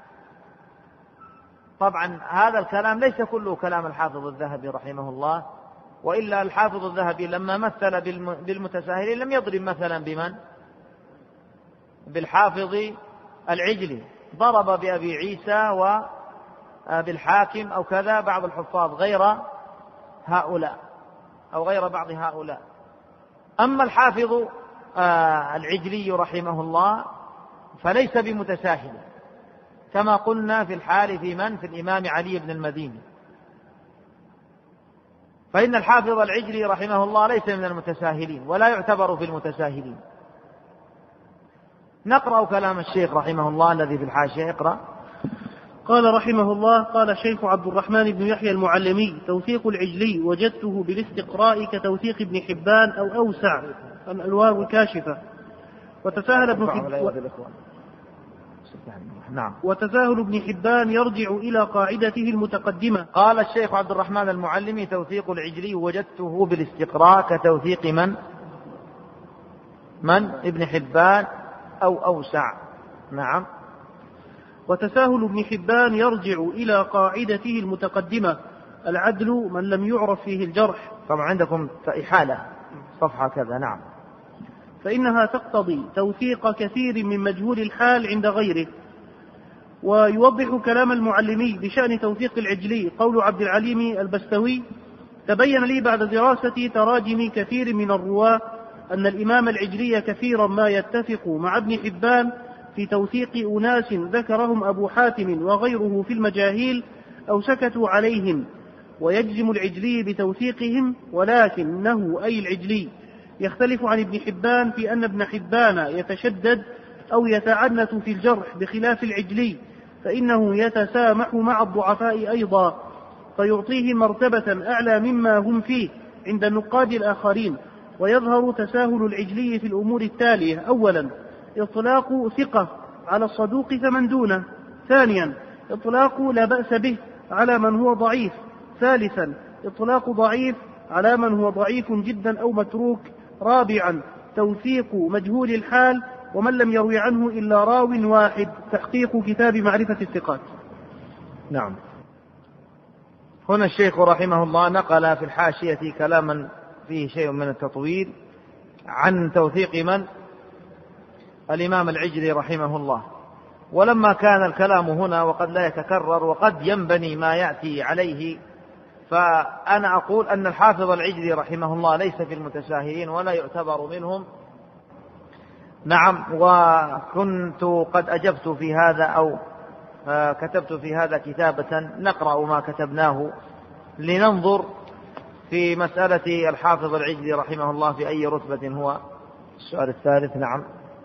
طبعا هذا الكلام ليس كله كلام الحافظ الذهبي رحمه الله، وإلا الحافظ الذهبي لما مثل بالمتساهلين لم يضرب مثلا بالحافظ العجلي، ضرب بأبي عيسى وبالحاكم أو كذا بعض الحفاظ غير هؤلاء أو غير بعض هؤلاء. أما الحافظ العجلي رحمه الله فليس بمتساهل كما قلنا في الحال في الإمام علي بن المديني، فإن الحافظ العجلي رحمه الله ليس من المتساهلين ولا يعتبر في المتساهلين. نقرأ كلام الشيخ رحمه الله الذي في الحاشية. اقرأ. قال رحمه الله: قال الشيخ عبد الرحمن بن يحيى المعلمي: توثيق العجلي وجدته بالاستقراء كتوثيق ابن حبان أو أوسع، الألواء الكاشفة. وتساهل ابن حبان يرجع إلى قاعدته المتقدمة. قال الشيخ عبد الرحمن المعلمي: توثيق العجلي وجدته بالاستقراء كتوثيق من ابن حبان أو أوسع. نعم. وتساهل ابن حبان يرجع إلى قاعدته المتقدمة: العدل من لم يعرف فيه الجرح. طبعا عندكم إحالة صفحة كذا. نعم. فإنها تقتضي توثيق كثير من مجهول الحال عند غيره. ويوضح كلام المعلمي بشأن توثيق العجلي قول عبد العليم البستوي: تبين لي بعد دراسة تراجم كثير من الرواة أن الإمام العجلي كثيرا ما يتفق مع ابن حبان في توثيق أناس ذكرهم أبو حاتم وغيره في المجاهيل أو سكتوا عليهم، ويجزم العجلي بتوثيقهم، ولكنه أي العجلي يختلف عن ابن حبان في أن ابن حبان يتشدد أو يتعنت في الجرح بخلاف العجلي، فإنه يتسامح مع الضعفاء أيضا فيعطيه مرتبة أعلى مما هم فيه عند النقاد الآخرين. ويظهر تساهل العجلي في الأمور التالية: أولا إطلاق ثقة على الصدوق فمن دونه. ثانيا إطلاق لا بأس به على من هو ضعيف. ثالثا إطلاق ضعيف على من هو ضعيف جدا أو متروك. رابعا توثيق مجهول الحال ومن لم يروي عنه إلا راو واحد. تحقيق كتاب معرفة الثقات. نعم. هنا الشيخ رحمه الله نقل في الحاشية كلاما فيه شيء من التطويل عن توثيق من؟ الإمام العجلي رحمه الله. ولما كان الكلام هنا وقد لا يتكرر وقد ينبني ما يأتي عليه، فأنا أقول أن الحافظ العجلي رحمه الله ليس في المتساهلين ولا يعتبر منهم. نعم. وكنت قد أجبت في هذا أو كتبت في هذا كتابة نقرأ ما كتبناه لننظر في مسألة الحافظ العجلي رحمه الله في أي رتبة هو. السؤال الثالث. نعم.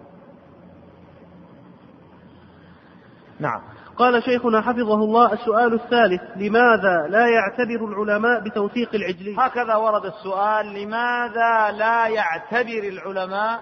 نعم. قال شيخنا حفظه الله: السؤال الثالث: لماذا لا يعتبر العلماء بتوثيق العجلي؟ هكذا ورد السؤال: لماذا لا يعتبر العلماء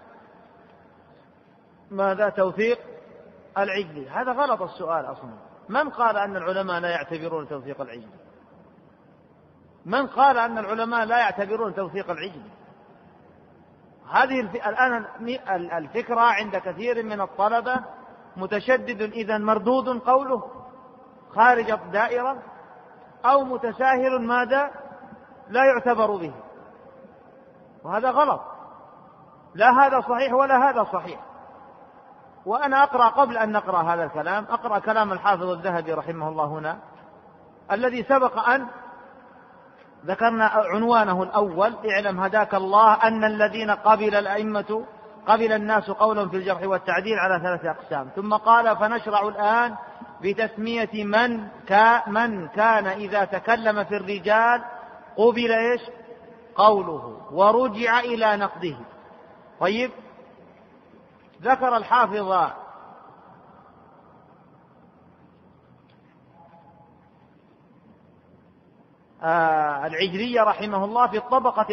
ماذا توثيق العجلي؟ هذا غلط السؤال أصلا. من قال أن العلماء لا يعتبرون توثيق العجلي؟ من قال أن العلماء لا يعتبرون توثيق العجلي؟ هذه الآن الفكرة عند كثير من الطلبة متشدد إذا مردود قوله خارج الدائرة، أو متساهل ماذا لا يعتبر به، وهذا غلط. لا هذا صحيح ولا هذا صحيح. وأنا أقرأ قبل أن نقرأ هذا الكلام أقرأ كلام الحافظ الذهبي رحمه الله هنا الذي سبق أن ذكرنا عنوانه الأول: اعلم هداك الله أن الذين قبل الناس قولا في الجرح والتعديل على 3 أقسام. ثم قال: فنشرع الآن بتسمية من كان إذا تكلم في الرجال قبل قوله ورجع إلى نقده. طيب، ذكر الحافظ العجلي رحمه الله في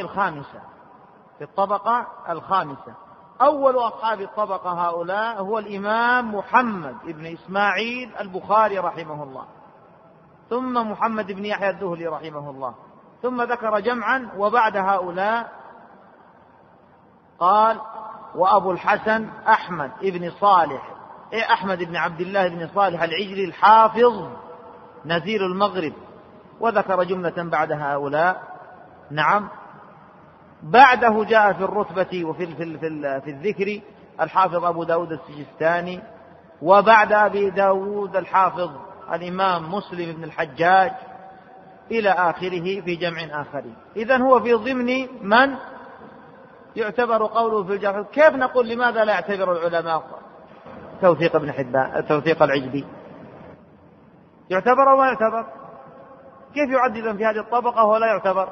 الطبقة الخامسة. أول أصحاب الطبقة هؤلاء هو الإمام محمد بن إسماعيل البخاري رحمه الله، ثم محمد بن يحيى الذهلي رحمه الله، ثم ذكر جمعا وبعد هؤلاء قال: وأبو الحسن أحمد بن عبد الله بن صالح العجلي الحافظ نزيل المغرب، وذكر جملة بعد هؤلاء. نعم. بعده جاء في الرتبة وفي في الذكر الحافظ أبو داود السجستاني، وبعد أبي داود الحافظ الإمام مسلم بن الحجاج إلى آخره في جمع آخرين. إذن هو في ضمن من يعتبر قوله في الجرح. كيف نقول لماذا لا يعتبر العلماء توثيق ابن حبان توثيق العجلي؟ يعتبر أو لا يعتبر؟ كيف يعدد في هذه الطبقة وهو لا يعتبر؟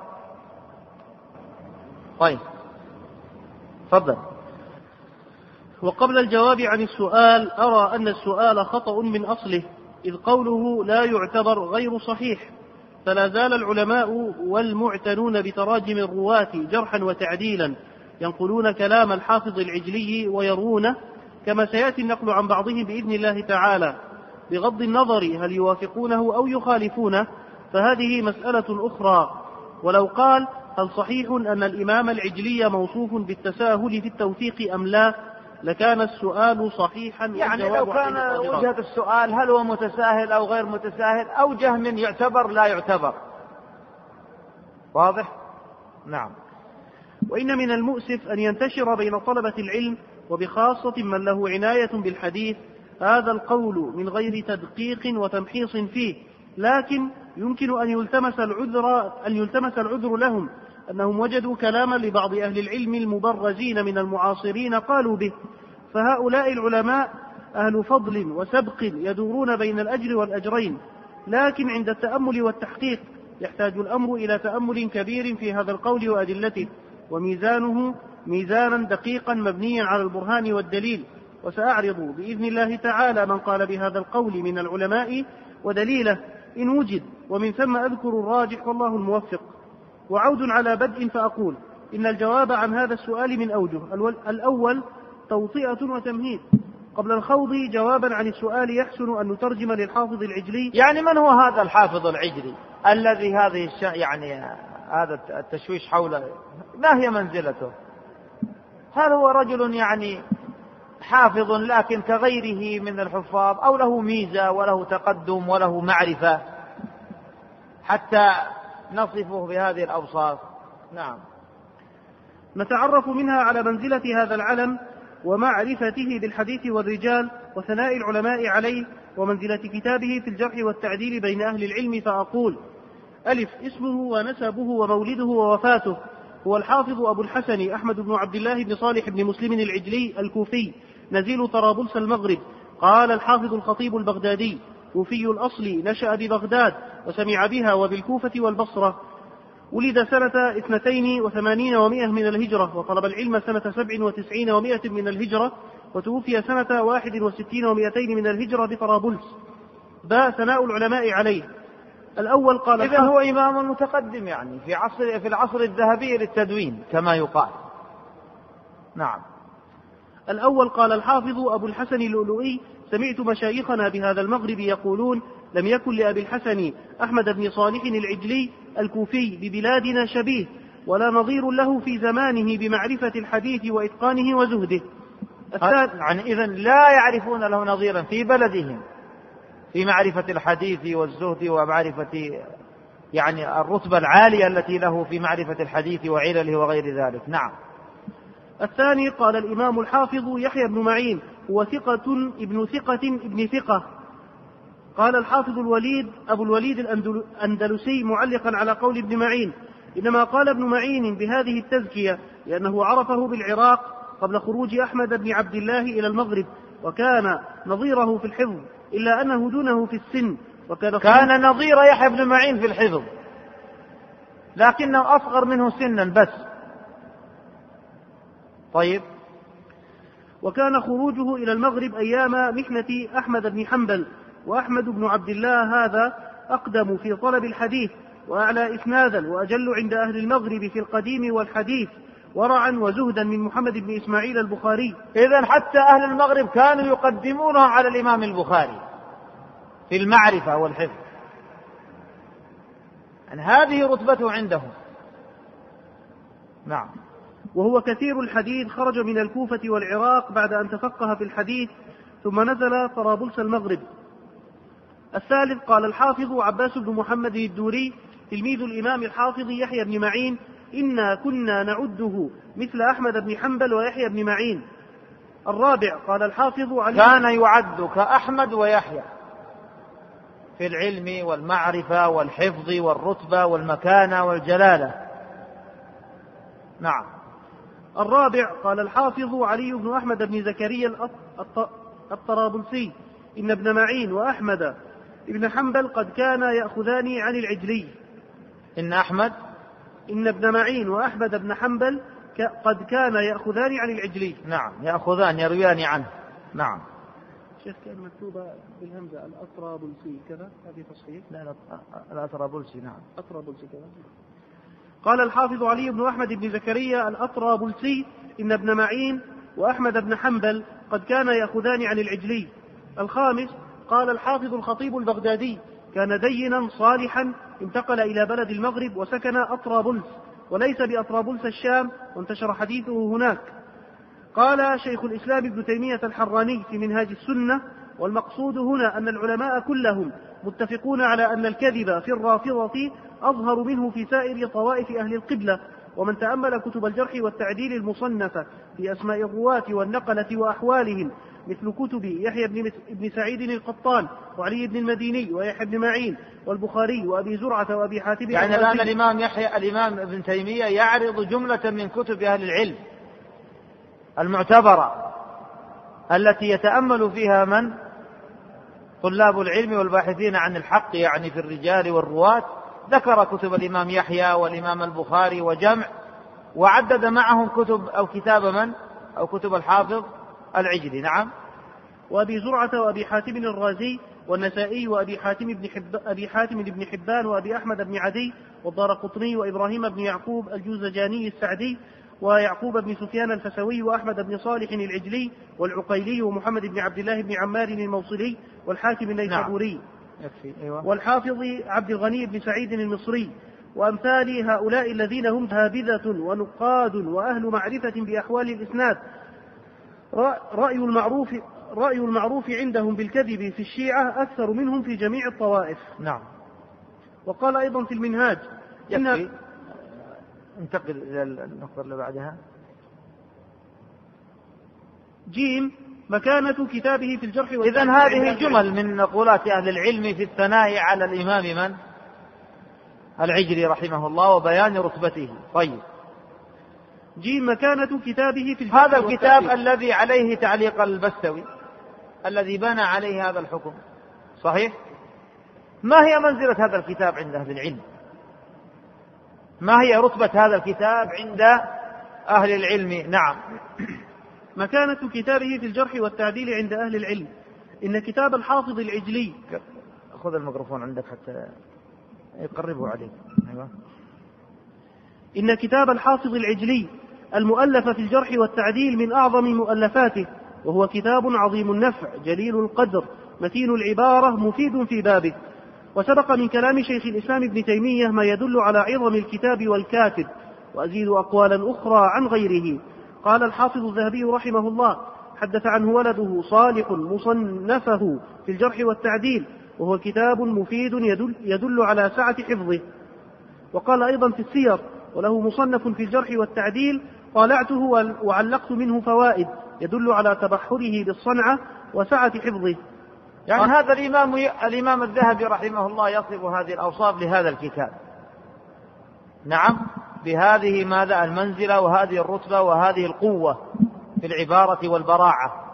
طيب، تفضل. وقبل الجواب عن السؤال أرى أن السؤال خطأ من أصله، إذ قوله لا يعتبر غير صحيح، فلا زال العلماء والمعتنون بتراجم الرواة جرحا وتعديلا ينقلون كلام الحافظ العجلي ويروونه، كما سيأتي النقل عن بعضهم بإذن الله تعالى، بغض النظر هل يوافقونه أو يخالفونه، فهذه مسألة أخرى. ولو قال: هل صحيح أن الإمام العجلي موصوف بالتساهل في التوثيق أم لا، لكان السؤال صحيحا. يعني لو كان وجهة السؤال هل هو متساهل أو غير متساهل، أوجه من يعتبر لا يعتبر. واضح؟ نعم. وإن من المؤسف أن ينتشر بين طلبة العلم وبخاصة من له عناية بالحديث هذا القول من غير تدقيق وتمحيص فيه، لكن يمكن أن يلتمس العذر لهم أنهم وجدوا كلاما لبعض أهل العلم المبرزين من المعاصرين قالوا به، فهؤلاء العلماء أهل فضل وسبق يدورون بين الأجر والأجرين، لكن عند التأمل والتحقيق يحتاج الأمر إلى تأمل كبير في هذا القول وأدلته، وميزانه ميزانا دقيقا مبنيا على البرهان والدليل. وسأعرض بإذن الله تعالى من قال بهذا القول من العلماء ودليله إن وجد، ومن ثم أذكر الراجح والله الموفق. وعود على بدء فأقول إن الجواب عن هذا السؤال من أوجه. الأول توطئة وتمهيد. قبل الخوض جوابا عن السؤال يحسن أن نترجم للحافظ العجلي. يعني من هو هذا الحافظ العجلي الذي هذا التشويش حوله؟ ما هي منزلته؟ هل هو رجل يعني حافظ لكن كغيره من الحفاظ، أو له ميزة وله تقدم وله معرفة حتى نصفه بهذه الأوصاف؟ نعم. نتعرف منها على منزلة هذا العلم ومعرفته بالحديث والرجال وثناء العلماء عليه، ومنزلة كتابه في الجرح والتعديل بين أهل العلم. فأقول: ألف، اسمه ونسبه ومولده ووفاته. هو الحافظ أبو الحسن أحمد بن عبد الله بن صالح بن مسلم العجلي الكوفي، نزيل طرابلس المغرب. قال الحافظ الخطيب البغدادي: كوفي الأصل، نشأ ببغداد وسمع بها وبالكوفة والبصرة. ولد سنة 82 و100 من الهجرة، وطلب العلم سنة 97 و100 من الهجرة، وتوفي سنة 61 و200 من الهجرة بطرابلس. باء، ثناء العلماء عليه. الأول قال: إذن هو إمام متقدم يعني في العصر الذهبي للتدوين كما يقال. نعم. الأول قال الحافظ أبو الحسن اللؤلؤي: سمعت مشايخنا بهذا المغرب يقولون: لم يكن لأبي الحسن أحمد بن صالح العجلي الكوفي ببلادنا شبيه، ولا نظير له في زمانه بمعرفة الحديث وإتقانه وزهده. يعني إذن لا يعرفون له نظيرا في بلدهم في معرفة الحديث والزهد ومعرفة يعني الرتبة العالية التي له في معرفة الحديث وعلله وغير ذلك. نعم. الثاني قال الإمام الحافظ يحيى بن معين: هو ثقة ابن ثقة ابن ثقة. قال الحافظ أبو الوليد الأندلسي معلقا على قول ابن معين: إنما قال ابن معين بهذه التزكية لأنه عرفه بالعراق قبل خروج أحمد بن عبد الله إلى المغرب، وكان نظيره في الحفظ إلا أنه دونه في السن، كان نظير يحيى بن معين في الحفظ لكنه أصغر منه سنا بس. طيب. وكان خروجه إلى المغرب أيام محنة أحمد بن حنبل، وأحمد بن عبد الله هذا أقدم في طلب الحديث وأعلى إسنادا وأجل عند أهل المغرب في القديم والحديث، ورعا وزهدا من محمد بن إسماعيل البخاري. إذن حتى أهل المغرب كانوا يقدمونه على الإمام البخاري في المعرفة والحفظ، يعني هذه رتبته عندهم. نعم. وهو كثير الحديث، خرج من الكوفة والعراق بعد أن تفقه في الحديث، ثم نزل طرابلس المغرب. الثالث قال الحافظ عباس بن محمد الدوري تلميذ الإمام الحافظ يحيى بن معين: إنا كنا نعده مثل أحمد بن حنبل ويحيى بن معين. الرابع قال الحافظ علي: كان يعد كأحمد ويحيى في العلم والمعرفة والحفظ والرتبة والمكانة والجلالة. نعم. الرابع قال الحافظ علي بن أحمد بن زكريا الطرابلسي: إن ابن معين وأحمد ابن حنبل قد كانا يأخذان عن العجلي. إن ابن معين وأحمد بن حنبل قد كانا يأخذان عن العجلي. نعم، يأخذان يرويان عنه. نعم. شيخ كان مكتوبة بالهمزة الأطرابلسي كذا، هذه تصحيح؟ لا، الأطرابلسي. نعم، أطرابلسي كذا. قال الحافظ علي بن أحمد بن زكريا الأطرابلسي: إن ابن معين وأحمد بن حنبل قد كانا يأخذان عن العجلي. الخامس قال الحافظ الخطيب البغدادي: كان دينا صالحا، انتقل إلى بلد المغرب وسكن أطرابلس، وليس بأطرابلس الشام، وانتشر حديثه هناك. قال شيخ الإسلام ابن تيمية الحراني في منهاج السنة: والمقصود هنا أن العلماء كلهم متفقون على أن الكذب في الرافضة أظهر منه في سائر طوائف أهل القبلة. ومن تأمل كتب الجرح والتعديل المصنفة في أسماء الرواة والنقلة وأحوالهم مثل كتب يحيى بن سعيد القطان وعلي بن المديني ويحيى بن معين والبخاري وأبي زرعة وأبي حاتم. يعني الآن الإمام ابن تيمية يعرض جملة من كتب أهل العلم المعتبرة التي يتأمل فيها من طلاب العلم والباحثين عن الحق، يعني في الرجال والرواة. ذكر كتب الإمام يحيى والإمام البخاري وجمع، وعدد معهم كتب أو كتاب من أو كتب الحافظ العجلي. نعم. وأبي زرعة وأبي حاتم الرازي والنسائي وأبي حاتم بن حبان وأبي أحمد بن عدي والدارقطني وإبراهيم بن يعقوب الجوزجاني السعدي ويعقوب بن سفيان الفسوي وأحمد بن صالح العجلي والعقيلي ومحمد بن عبد الله بن عمار الموصلي والحاكم النيسابوري. أيوة. والحافظ عبد الغني بن سعيد المصري وأمثال هؤلاء الذين هم هابذة ونقاد وأهل معرفة بأحوال الإسناد. رأي المعروف عندهم بالكذب في الشيعة أكثر منهم في جميع الطوائف. نعم. وقال أيضا في المنهاج انتقل إلى النقطة اللي بعدها. جيم مكانة كتابه في الجرح والتعديل. إذن هذه جمل من نقولات أهل العلم في الثناء على الإمام من العجلي رحمه الله وبيان رتبته. طيب. جيم مكانة كتابه في الجرح هذا الكتاب الذي عليه تعليق البستوي الذي بنى عليه هذا الحكم، صحيح؟ ما هي منزلة هذا الكتاب عند أهل العلم؟ ما هي رتبة هذا الكتاب عند أهل العلم؟ نعم. مكانة كتابه في الجرح والتعديل عند أهل العلم. إن كتاب الحافظ العجلي. خذ الميكروفون عندك حتى يقربه عليك. أيوة. إن كتاب الحافظ العجلي المؤلف في الجرح والتعديل من أعظم مؤلفاته، وهو كتاب عظيم النفع جليل القدر متين العبارة مفيد في بابه. وسبق من كلام شيخ الإسلام ابن تيمية ما يدل على عظم الكتاب والكاتب، وأزيد أقوالا أخرى عن غيره. قال الحافظ الذهبي رحمه الله: حدث عنه ولده صالح مصنفه في الجرح والتعديل، وهو كتاب مفيد يدل على سعة حفظه. وقال أيضا في السير: وله مصنف في الجرح والتعديل طالعته وعلقت منه فوائد يدل على تبحره بالصنعة وسعة حفظه. يعني هذا الإمام الذهبي رحمه الله يصف هذه الأوصاف لهذا الكتاب. نعم، بهذه ماذا المنزلة وهذه الرتبة وهذه القوة في العبارة والبراعة.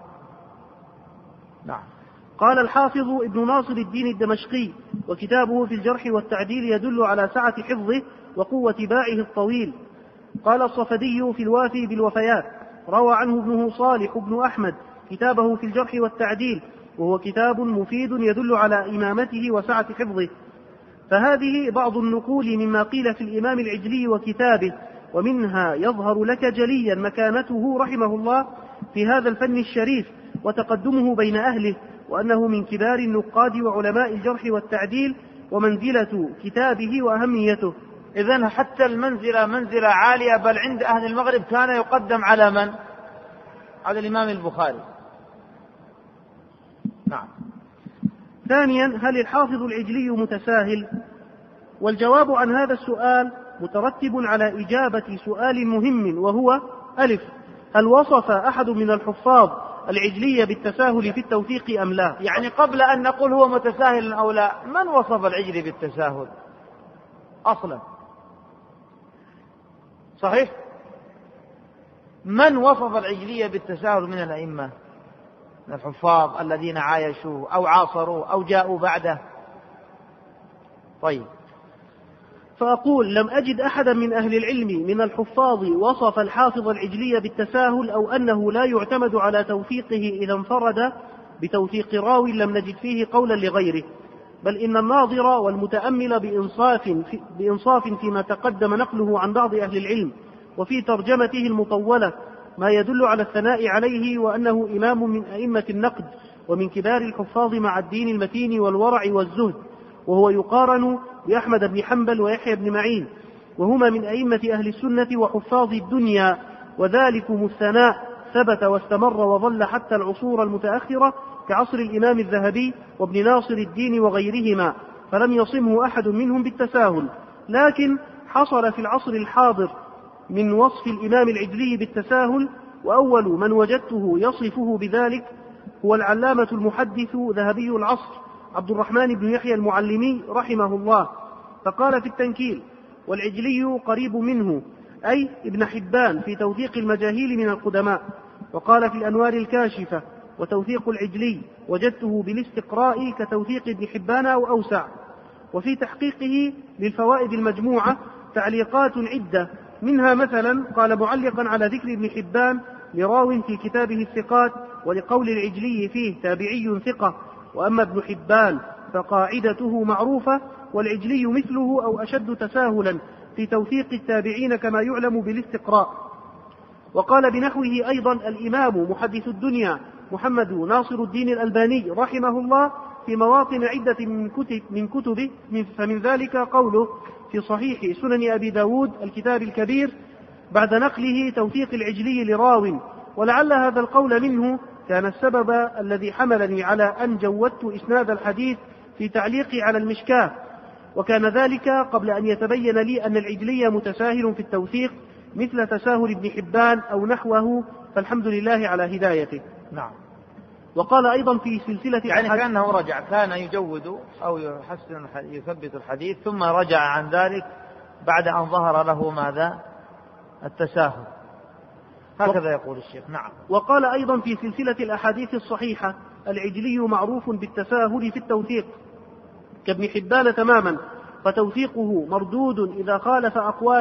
نعم. قال الحافظ ابن ناصر الدين الدمشقي: وكتابه في الجرح والتعديل يدل على سعة حفظه وقوة باعه الطويل. قال الصفدي في الوافي بالوفيات: روى عنه ابنه صالح بن أحمد كتابه في الجرح والتعديل، وهو كتاب مفيد يدل على إمامته وسعة حفظه. فهذه بعض النقول مما قيل في الإمام العجلي وكتابه، ومنها يظهر لك جليا مكانته رحمه الله في هذا الفن الشريف وتقدمه بين أهله، وأنه من كبار النقاد وعلماء الجرح والتعديل، ومنزلة كتابه وأهميته. إذن حتى المنزلة منزلة عالية، بل عند أهل المغرب كان يقدم على من؟ على الإمام البخاري. نعم. ثانيا: هل الحافظ العجلي متساهل؟ والجواب عن هذا السؤال مترتب على إجابة سؤال مهم، وهو: ألف، هل وصف أحد من الحفاظ العجلي بالتساهل في التوثيق أم لا؟ يعني قبل أن نقول هو متساهل أو لا، من وصف العجلي بالتساهل أصلا؟ صحيح؟ من وصف العجلي بالتساهل من الأئمة، من الحفاظ الذين عايشوه أو عاصروه أو جاءوا بعده؟ طيب. فأقول: لم أجد أحدا من أهل العلم من الحفاظ وصف الحافظ العجلي بالتساهل، أو أنه لا يعتمد على توثيقه إذا انفرد بتوثيق راوي لم نجد فيه قولا لغيره، بل إن الناظر والمتأمل بإنصاف فيما تقدم نقله عن بعض أهل العلم وفي ترجمته المطولة ما يدل على الثناء عليه، وأنه إمام من أئمة النقد ومن كبار الحفاظ مع الدين المتين والورع والزهد، وهو يقارن بأحمد بن حنبل ويحيى بن معين، وهما من أئمة أهل السنة وحفاظ الدنيا، وذلكم الثناء ثبت واستمر وظل حتى العصور المتأخرة كعصر الإمام الذهبي وابن ناصر الدين وغيرهما، فلم يصمه أحد منهم بالتساهل. لكن حصل في العصر الحاضر من وصف الإمام العجلي بالتساهل وأول من وجدته يصفه بذلك هو العلامة المحدث ذهبي العصر عبد الرحمن بن يحيى المعلمي رحمه الله، فقال في التنكيل: والعجلي قريب منه، أي ابن حبان في توثيق المجاهيل من القدماء. وقال في الأنوار الكاشفة: وتوثيق العجلي وجدته بالاستقراء كتوثيق ابن حبان أو أوسع. وفي تحقيقه للفوائد المجموعة تعليقات عدة، منها مثلا قال معلقا على ذكر ابن حبان لراو في كتابه الثقات ولقول العجلي فيه تابعي ثقة، وأما ابن حبان فقاعدته معروفة، والعجلي مثله أو أشد تساهلا في توثيق التابعين كما يعلم بالاستقراء. وقال بنحوه أيضا الإمام محدث الدنيا محمد ناصر الدين الألباني رحمه الله في مواطن عدة من كتبه، فمن ذلك قوله في صحيح سنن أبي داود الكتاب الكبير بعد نقله توثيق العجلي لراو، ولعل هذا القول منه كان السبب الذي حملني على أن جودت إسناد الحديث في تعليقي على المشكاة، وكان ذلك قبل أن يتبين لي أن العجلي متساهل في التوثيق مثل تساهل ابن حبان أو نحوه، فالحمد لله على هدايته. نعم. وقال أيضا في سلسلة يعني كأنه رجع، كان يجود أو يحسن يثبت الحديث ثم رجع عن ذلك بعد أن ظهر له ماذا؟ التساهل، هكذا يقول الشيخ. نعم. وقال أيضا في سلسلة الأحاديث الصحيحة: العجلي معروف بالتساهل في التوثيق كابن حبان تماما، فتوثيقه مردود إذا خالف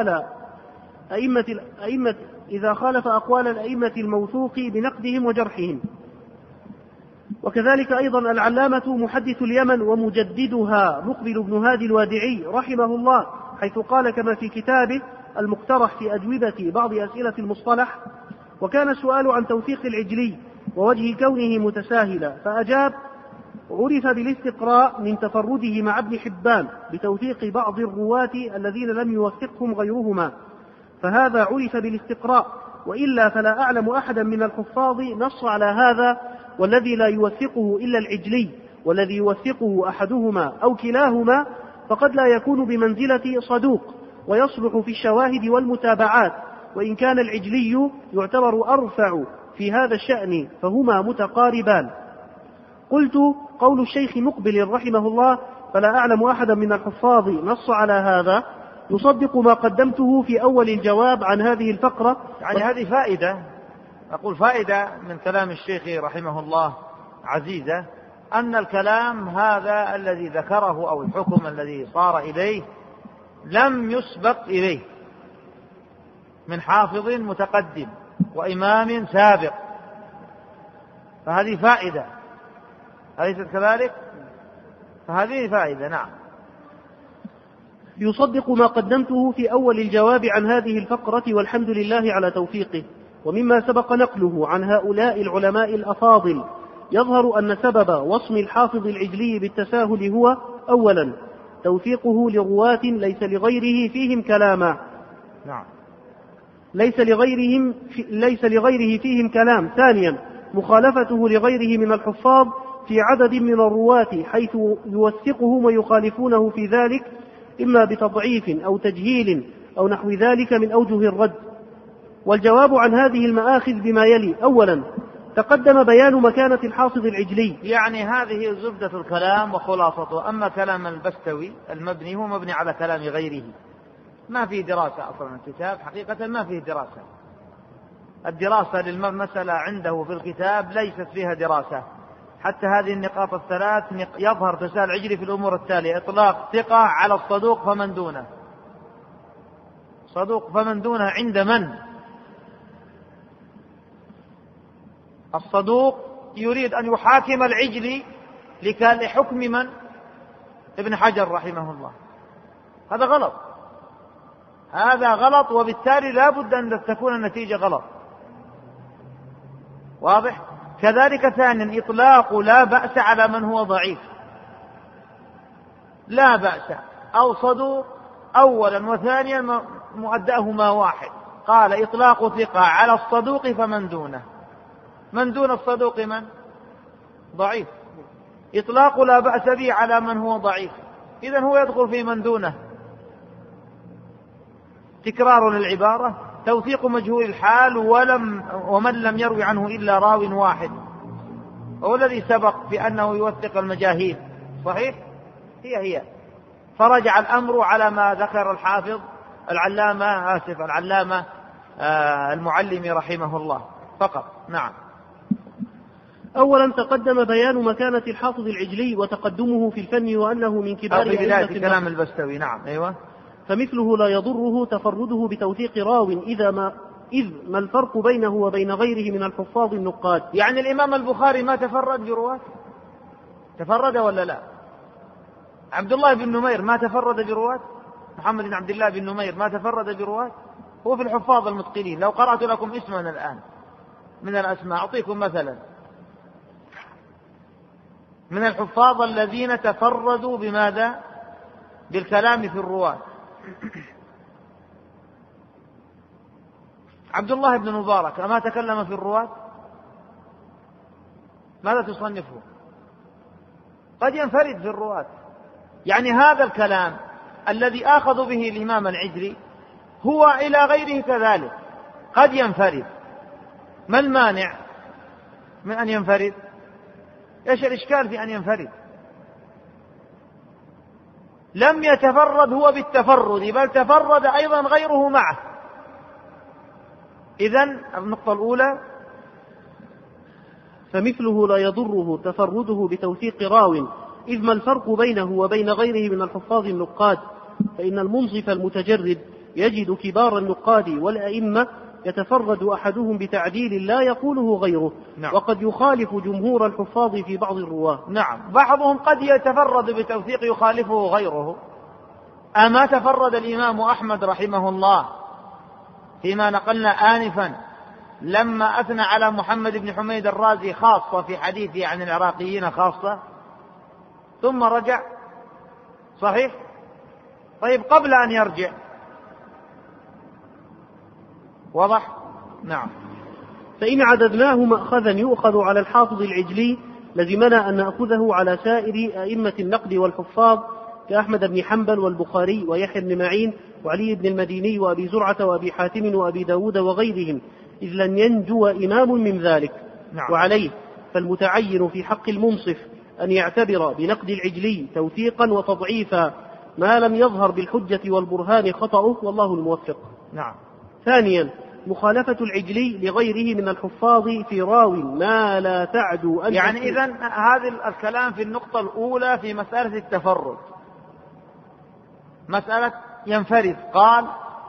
أقوال الأئمة الموثوق بنقدهم وجرحهم. وكذلك أيضا العلامة محدث اليمن ومجددها مقبل بن هادي الوادعي رحمه الله، حيث قال كما في كتابه المقترح في أجوبة بعض أسئلة المصطلح: وكان السؤال عن توثيق العجلي ووجه كونه متساهلا، فأجاب: عرف بالاستقراء من تفرده مع ابن حبان بتوثيق بعض الرواة الذين لم يوثقهم غيرهما، فهذا عرف بالاستقراء، وإلا فلا أعلم أحدا من الحفاظ نص على هذا، والذي لا يوثقه إلا العجلي، والذي يوثقه أحدهما أو كلاهما فقد لا يكون بمنزلة صدوق ويصلح في الشواهد والمتابعات، وإن كان العجلي يعتبر أرفع في هذا الشأن فهما متقاربان. قلت: قول الشيخ مقبل رحمه الله فلا أعلم أحدا من الحفاظ نص على هذا يصدق ما قدمته في أول الجواب عن هذه الفقرة. يعني هذه فائدة، أقول فائدة من كلام الشيخ رحمه الله عزيزة، أن الكلام هذا الذي ذكره أو الحكم الذي صار إليه لم يسبق إليه من حافظ متقدم وإمام سابق، فهذه فائدة، أليست كذلك؟ فهذه فائدة. نعم. يصدق ما قدمته في أول الجواب عن هذه الفقرة، والحمد لله على توفيقه. ومما سبق نقله عن هؤلاء العلماء الأفاضل يظهر أن سبب وصم الحافظ العجلي بالتساهل هو: أولا توثيقه لرواة ليس لغيره فيهم كلاما. نعم. ليس لغيره فيهم كلام. ثانيا مخالفته لغيره من الحفاظ في عدد من الرواة، حيث يوثقهم ويخالفونه في ذلك إما بتضعيف أو تجهيل أو نحو ذلك من أوجه الرد. والجواب عن هذه المآخذ بما يلي: أولا تقدم بيان مكانة الحافظ العجلي. يعني هذه زبدة الكلام وخلاصته. أما كلام البستوي المبني هو مبني على كلام غيره، ما فيه دراسة أصلا، الكتاب حقيقة ما فيه دراسة. الدراسة للمسألة عنده في الكتاب ليست فيها دراسة. حتى هذه النقاط الثلاث يظهر تساهل العجلي في الأمور التالية: إطلاق ثقة على الصدوق فمن دونه. صدوق فمن دونه عند من؟ الصدوق يريد أن يحاكم العجلي لحكم من؟ ابن حجر رحمه الله. هذا غلط، هذا غلط، وبالتالي لا بد أن تكون النتيجة غلط. واضح؟ كذلك ثانيا إطلاق لا بأس على من هو ضعيف، لا بأس أو صدوق أولا، وثانيا مؤداهما واحد. قال إطلاق ثقة على الصدوق فمن دونه، من دون الصدوق من؟ ضعيف. إطلاق لا بأس به على من هو ضعيف، إذن هو يدخل في من دونه. تكرار للعبارة توثيق مجهول الحال ومن لم يروي عنه إلا راو واحد، هو الذي سبق بأنه يوثق المجاهيل، صحيح؟ هي فرجع الأمر على ما ذكر الحافظ العلامة المعلمي رحمه الله فقط. نعم. أولا تقدم بيان مكانة الحافظ العجلي وتقدمه في الفن وأنه من كبار أئمة كلام البستوي. نعم. أيوة. فمثله لا يضره تفرده بتوثيق راو إذ ما الفرق بينه وبين غيره من الحفاظ النقاد. يعني الإمام البخاري ما تفرد برواة؟ تفرد ولا لا؟ عبد الله بن نمير ما تفرد برواة؟ محمد بن عبد الله بن نمير ما تفرد برواة؟ هو في الحفاظ المتقنين. لو قرأت لكم اسما الآن من الأسماء أعطيكم مثلا من الحفاظ الذين تفردوا بماذا؟ بالكلام في الرواة. عبد الله بن مبارك أما تكلم في الرواة؟ ماذا تصنفه؟ قد ينفرد في الرواة. يعني هذا الكلام الذي آخذ به الإمام العجلي هو إلى غيره كذلك قد ينفرد. ما المانع من أن ينفرد؟ إيش الإشكال في أن ينفرد؟ لم يتفرد هو بالتفرد، بل تفرد أيضا غيره معه. إذن النقطة الأولى فمثله لا يضره تفرده بتوثيق راو إذ ما الفرق بينه وبين غيره من الحفاظ النقاد، فإن المنصف المتجرد يجد كبار النقاد والأئمة يتفرد أحدهم بتعديل لا يقوله غيره. نعم. وقد يخالف جمهور الحفاظ في بعض الرواة. نعم. بعضهم قد يتفرد بتوثيق يخالفه غيره. أما تفرد الإمام أحمد رحمه الله فيما نقلنا آنفا لما أثنى على محمد بن حميد الرازي خاصة في حديثه عن العراقيين خاصة ثم رجع، صحيح؟ طيب قبل أن يرجع واضح؟ نعم. فإن عددناه مأخذا يؤخذ على الحافظ العجلي لزمنا أن نأخذه على سائر أئمة النقد والحفاظ كأحمد بن حنبل والبخاري ويحيى بن معين وعلي بن المديني وأبي زرعة وأبي حاتم وأبي داود وغيرهم، إذ لن ينجو إمام من ذلك. نعم. وعليه فالمتعين في حق المنصف أن يعتبر بنقد العجلي توثيقا وتضعيفا ما لم يظهر بالحجة والبرهان خطأه، والله الموفق. نعم. ثانيا مخالفة العجلي لغيره من الحفاظ في راو ما لا تعدو أن يعني إذن هذا الكلام في النقطة الأولى في مسألة التفرد، مسألة ينفرد، قال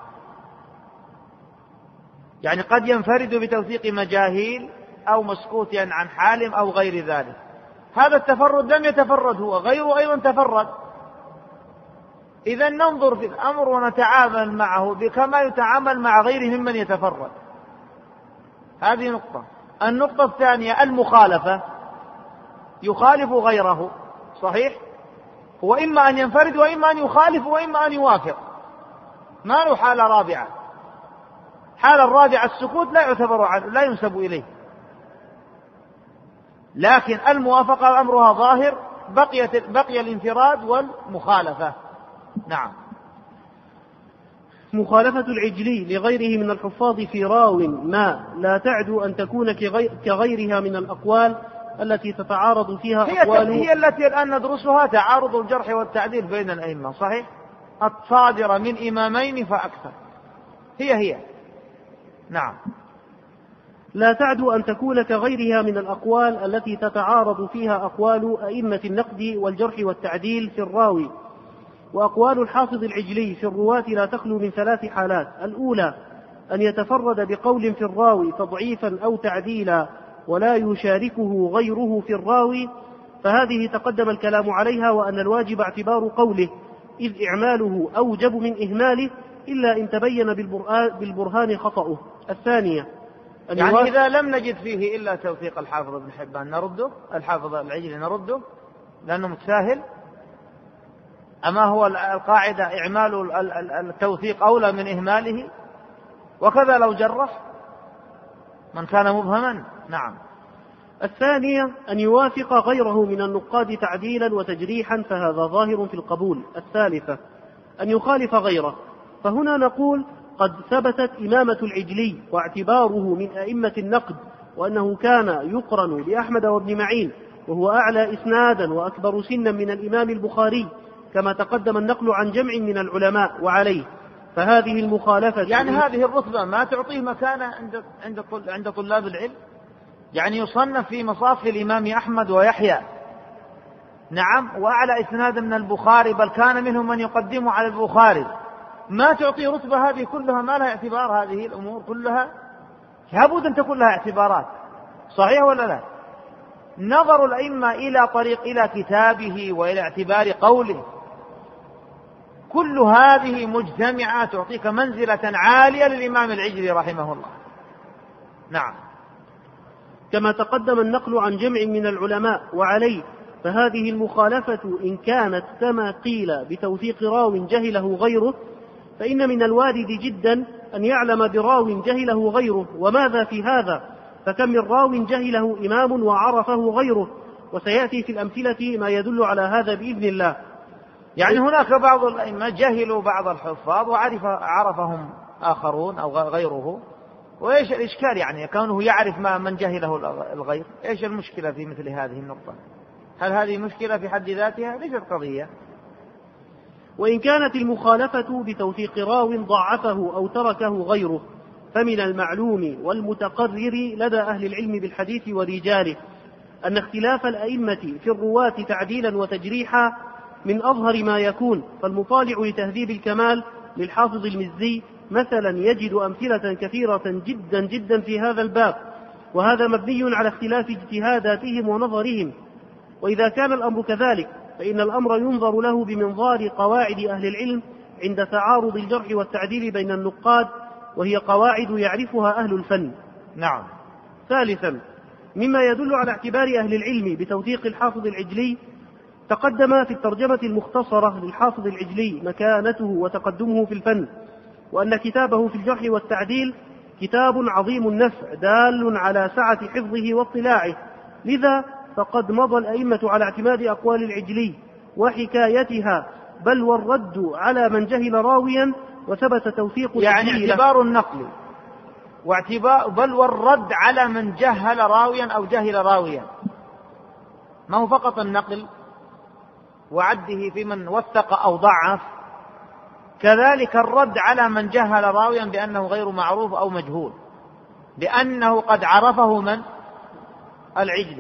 يعني قد ينفرد بتوثيق مجاهيل أو مسكوت عن حالم أو غير ذلك. هذا التفرد لم يتفرد هو، غيره أيضا تفرد. إذا ننظر في الأمر ونتعامل معه كما يتعامل مع غيره ممن يتفرد. هذه نقطة. النقطة الثانية المخالفة، يخالف غيره، صحيح؟ هو إما أن ينفرد وإما أن يخالف وإما أن يوافق، ما له حالة رابعة. حالة الرابعة السكوت لا يعتبر عنه، لا ينسب إليه. لكن الموافقة أمرها ظاهر، بقي الانفراد والمخالفة. نعم. مخالفة العجلي لغيره من الحفاظ في راو ما لا تعدو أن تكون كغيرها من الأقوال التي تتعارض فيها أقوال. هي التي الآن ندرسها، تعارض الجرح والتعديل بين الأئمة، صحيح؟ الصادرة من إمامين فأكثر، هي. نعم. لا تعدو أن تكون كغيرها من الأقوال التي تتعارض فيها أقوال أئمة النقد والجرح والتعديل في الراوي. وأقوال الحافظ العجلي في الرواة لا تخلو من 3 حالات: الأولى أن يتفرد بقول في الراوي تضعيفا أو تعديلا ولا يشاركه غيره في الراوي، فهذه تقدم الكلام عليها، وأن الواجب اعتبار قوله إذ إعماله أوجب من إهماله إلا إن تبين بالبرهان خطأه. الثانية يعني إذا لم نجد فيه إلا توثيق الحافظ ابن حبان نرده، الحافظ العجلي نرده لأنه متساهل. أما هو القاعدة إعمال التوثيق أولى من إهماله، وكذا لو جرح من كان مبهما. نعم. الثانية أن يوافق غيره من النقاد تعديلا وتجريحا، فهذا ظاهر في القبول. الثالثة أن يخالف غيره، فهنا نقول قد ثبتت إمامة العجلي واعتباره من أئمة النقد، وأنه كان يقرن بأحمد وابن معين، وهو أعلى إسنادا وأكبر سنا من الإمام البخاري، كما تقدم النقل عن جمع من العلماء وعليه. فهذه المخالفة يعني هذه الرتبة ما تعطيه مكانة عند طلاب العلم، يعني يصنف في مصاف الإمام أحمد ويحيى، نعم، وأعلى إسناد من البخاري، بل كان منهم من يقدم على البخاري، ما تعطي رتبة هذه كلها؟ ما لها اعتبار هذه الأمور كلها؟ لابد أن تكون لها اعتبارات، صحيح ولا لا؟ نظر الأئمة إلى كتابه وإلى اعتبار قوله، كل هذه مجتمعة تعطيك منزلة عالية للإمام العجلي رحمه الله. نعم. كما تقدم النقل عن جمع من العلماء وعليه. فهذه المخالفة إن كانت كما قيل بتوثيق راو جهله غيره، فإن من الوارد جدا أن يعلم براو جهله غيره، وماذا في هذا؟ فكم من راو جهله إمام وعرفه غيره، وسيأتي في الأمثلة ما يدل على هذا بإذن الله. يعني هناك بعض الأئمة جهلوا بعض الحفاظ وعرفهم آخرون أو غيره، وإيش الإشكال يعني كونه يعرف من جهله الغير؟ إيش المشكلة في مثل هذه النقطة؟ هل هذه مشكلة في حد ذاتها؟ ليست قضية. وإن كانت المخالفة بتوثيق راو ضعفه أو تركه غيره، فمن المعلوم والمتقرر لدى أهل العلم بالحديث ورجاله أن اختلاف الأئمة في الرواة تعديلا وتجريحا من أظهر ما يكون. فالمطالع لتهذيب الكمال للحافظ المزي مثلا يجد أمثلة كثيرة جدا جدا في هذا الباب، وهذا مبني على اختلاف اجتهاداتهم ونظرهم. وإذا كان الأمر كذلك فإن الأمر ينظر له بمنظار قواعد أهل العلم عند تعارض الجرح والتعديل بين النقاد، وهي قواعد يعرفها أهل الفن. نعم. ثالثا، مما يدل على اعتبار أهل العلم بتوثيق الحافظ العجلي، تقدم في الترجمة المختصرة للحافظ العجلي مكانته وتقدمه في الفن، وأن كتابه في الجرح والتعديل كتاب عظيم النفع دال على سعة حفظه واطلاعه. لذا فقد مضى الأئمة على اعتماد أقوال العجلي وحكايتها، بل والرد على من جهل راويا وثبت توثيق يعني اعتبار النقل بل والرد على من جهل راويا أو جهل راويا، ما هو فقط النقل وعده في من وثق أو ضعف، كذلك الرد على من جهل راويا بأنه غير معروف أو مجهول، بأنه قد عرفه من العجلي.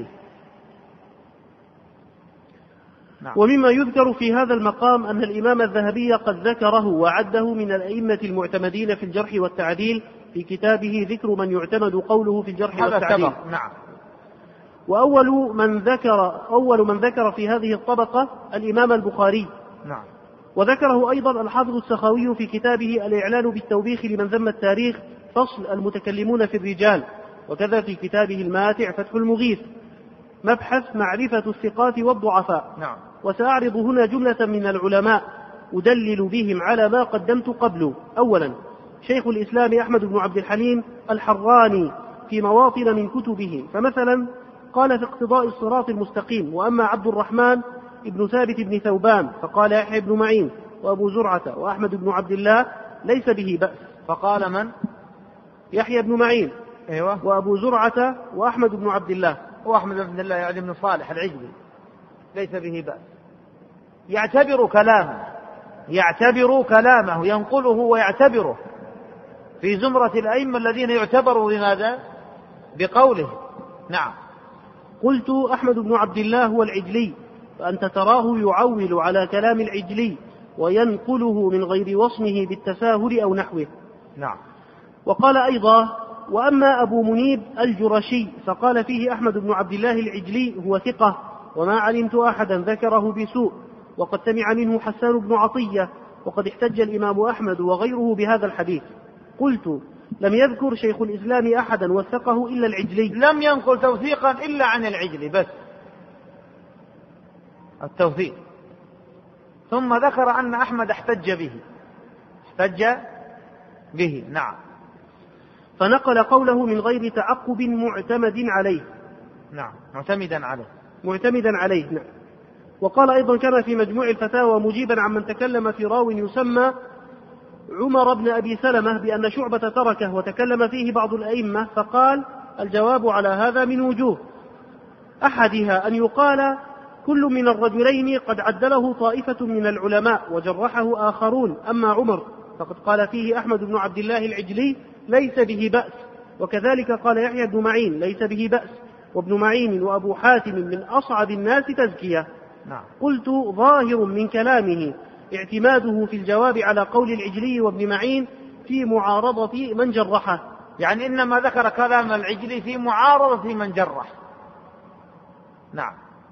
نعم. ومما يذكر في هذا المقام أن الإمام الذهبي قد ذكره وعده من الأئمة المعتمدين في الجرح والتعديل في كتابه ذكر من يعتمد قوله في الجرح والتعديل. نعم. وأول من ذكر في هذه الطبقة الإمام البخاري. نعم. وذكره أيضا الحافظ السخاوي في كتابه الإعلان بالتوبيخ لمن ذم التاريخ فصل المتكلمون في الرجال، وكذا في كتابه الماتع فتح المغيث مبحث معرفة الثقات والضعفاء. نعم. وسأعرض هنا جملة من العلماء أدلل بهم على ما قدمت قبله. أولا، شيخ الإسلام أحمد بن عبد الحليم الحراني في مواطن من كتبه، فمثلا قال في اقتضاء الصراط المستقيم: وأما عبد الرحمن ابن ثابت بن ثوبان فقال يحيى بن معين وأبو زرعة وأحمد بن عبد الله ليس به بأس. فقال من؟ يحيى بن معين. أيوة. وأبو زرعة وأحمد بن عبد الله. وأحمد بن الله يعني بن صالح العجلي ليس به بأس. يعتبر كلامه ينقله ويعتبره في زمرة الأئمة الذين يعتبروا بماذا؟ بقوله. نعم. قلت: أحمد بن عبد الله هو العجلي، فأنت تراه يعول على كلام العجلي وينقله من غير وصمه بالتساهل أو نحوه. نعم. وقال أيضا: وأما أبو منيب الجرشي فقال فيه أحمد بن عبد الله العجلي هو ثقة، وما علمت أحدا ذكره بسوء، وقد سمع منه حسان بن عطية، وقد احتج الإمام أحمد وغيره بهذا الحديث. قلت: لم يذكر شيخ الإسلام أحدا وثقه إلا العجلي. لم ينقل توثيقا إلا عن العجلي بس، التوثيق. ثم ذكر أن أحمد احتج به. نعم. فنقل قوله من غير تعقب معتمد عليه. نعم. معتمدا عليه. نعم. وقال أيضا: كان في مجموع الفتاوى مجيبا عمن تكلم في راو يسمى عمر بن أبي سلمة بأن شعبة تركه وتكلم فيه بعض الأئمة، فقال: الجواب على هذا من وجوه: أحدها أن يقال كل من الرجلين قد عدله طائفة من العلماء وجرحه آخرون، أما عمر فقد قال فيه أحمد بن عبد الله العجلي: ليس به بأس، وكذلك قال يحيى بن معين: ليس به بأس، وابن معين وأبو حاتم من أصعب الناس تزكية. نعم. قلت: ظاهر من كلامه اعتماده في الجواب على قول العجلي وابن معين في معارضة من جرحه، يعني إنما ذكر كلام العجلي في معارضة من جرح. نعم.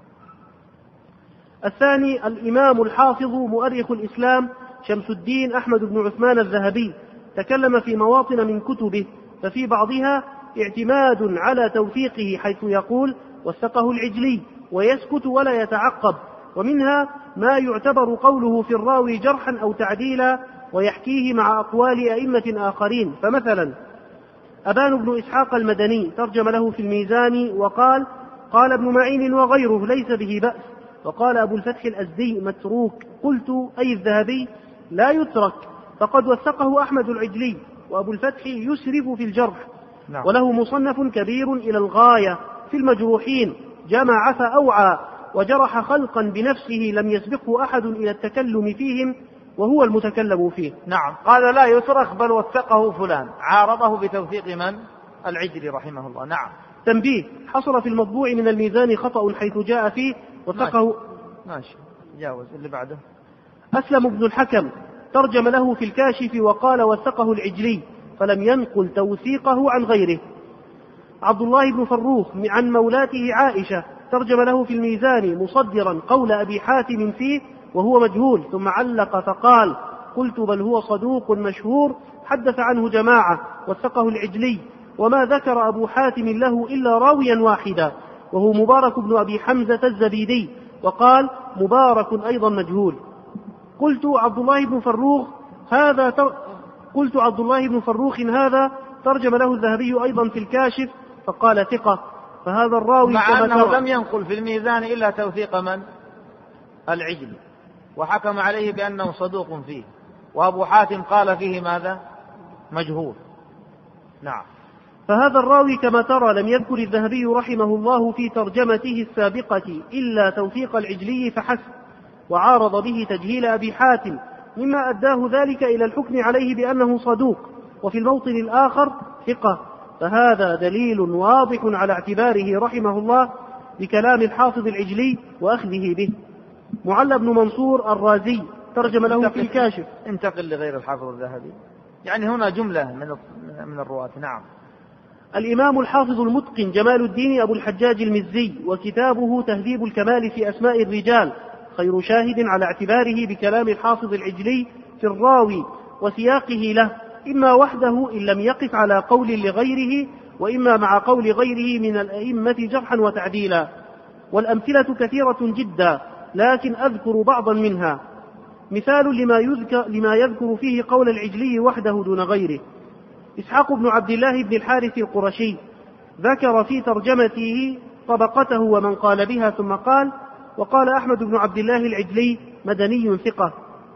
الثاني الإمام الحافظ مؤرخ الإسلام شمس الدين أحمد بن عثمان الذهبي تكلم في مواطن من كتبه، ففي بعضها اعتماد على توثيقه، حيث يقول: وثقه العجلي، ويسكت ولا يتعقب، ومنها ما يعتبر قوله في الراوي جرحا أو تعديلا ويحكيه مع أقوال أئمة آخرين. فمثلا أبان بن إسحاق المدني ترجم له في الميزان وقال: قال ابن معين وغيره: ليس به بأس. وقال أبو الفتح الأزدي: متروك. قلت: أي الذهبي: لا يترك، فقد وثقه أحمد العجلي، وأبو الفتح يسرف في الجرح. نعم. وله مصنف كبير إلى الغاية في المجروحين، جمع فأوعى، وجرح خلقا بنفسه لم يسبقه أحد إلى التكلم فيهم وهو المتكلم فيه. نعم. قال: لا يترك، بل وثقه فلان، عارضه بتوثيق من؟ العجلي رحمه الله. نعم. تنبيه: حصل في المطبوع من الميزان خطأ حيث جاء فيه وثقه. ماشي. جاوز اللي بعده. أسلم بن الحكم ترجم له في الكاشف وقال: وثقه العجلي، فلم ينقل توثيقه عن غيره. عبد الله بن فروخ عن مولاته عائشة ترجم له في الميزان مصدرا قول أبي حاتم فيه وهو مجهول، ثم علق فقال: قلت: بل هو صدوق مشهور حدث عنه جماعة، وثقه العجلي، وما ذكر أبو حاتم له إلا راويا واحدا، وهو مبارك بن أبي حمزة الزبيدي، وقال: مبارك أيضا مجهول. قلت: عبد الله بن فروخ هذا ترجم له الذهبي أيضا في الكاشف، فقال: ثقة. فهذا الراوي مع أنه لم ينقل في الميزان إلا توثيق من؟ العجلي، وحكم عليه بأنه صدوق فيه، وأبو حاتم قال فيه ماذا؟ مجهول. نعم. فهذا الراوي كما ترى لم يذكر الذهبي رحمه الله في ترجمته السابقة إلا توثيق العجلي فحسب، وعارض به تجهيل أبي حاتم، مما أداه ذلك إلى الحكم عليه بأنه صدوق، وفي الموطن الآخر ثقة. فهذا دليل واضح على اعتباره رحمه الله بكلام الحافظ العجلي وأخذه به. معلى بن منصور الرازي ترجم له في الكاشف. انتقل لغير الحافظ الذهبي، يعني هنا جملة من الرواة. نعم. الإمام الحافظ المتقن جمال الدين أبو الحجاج المزي، وكتابه تهذيب الكمال في أسماء الرجال خير شاهد على اعتباره بكلام الحافظ العجلي في الراوي وسياقه له، إما وحده إن لم يقف على قول لغيره، وإما مع قول غيره من الأئمة جرحا وتعديلا. والأمثلة كثيرة جدا، لكن أذكر بعضا منها. مثال لما يذكر فيه قول العجلي وحده دون غيره: إسحاق بن عبد الله بن الحارث القرشي ذكر في ترجمته طبقته ومن قال بها، ثم قال: وقال أحمد بن عبد الله العجلي مدني ثقة.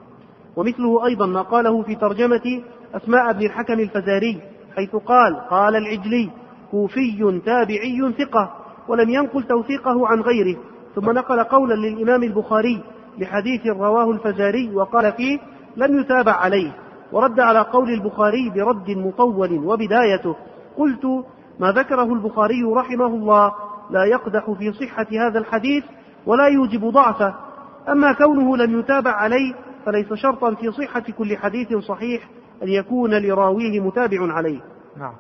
ومثله أيضا ما قاله في ترجمة أسماء بن الحكم الفزاري، حيث قال العجلي كوفي تابعي ثقة، ولم ينقل توثيقه عن غيره. ثم نقل قولا للإمام البخاري لحديث رواه الفزاري وقال فيه: لم يتابع عليه، ورد على قول البخاري برد مطول وبدايته: قلت: ما ذكره البخاري رحمه الله لا يقدح في صحة هذا الحديث ولا يوجب ضعفه، أما كونه لم يتابع عليه فليس شرطا في صحة كل حديث صحيح أن يكون لراويه متابع عليه. نعم.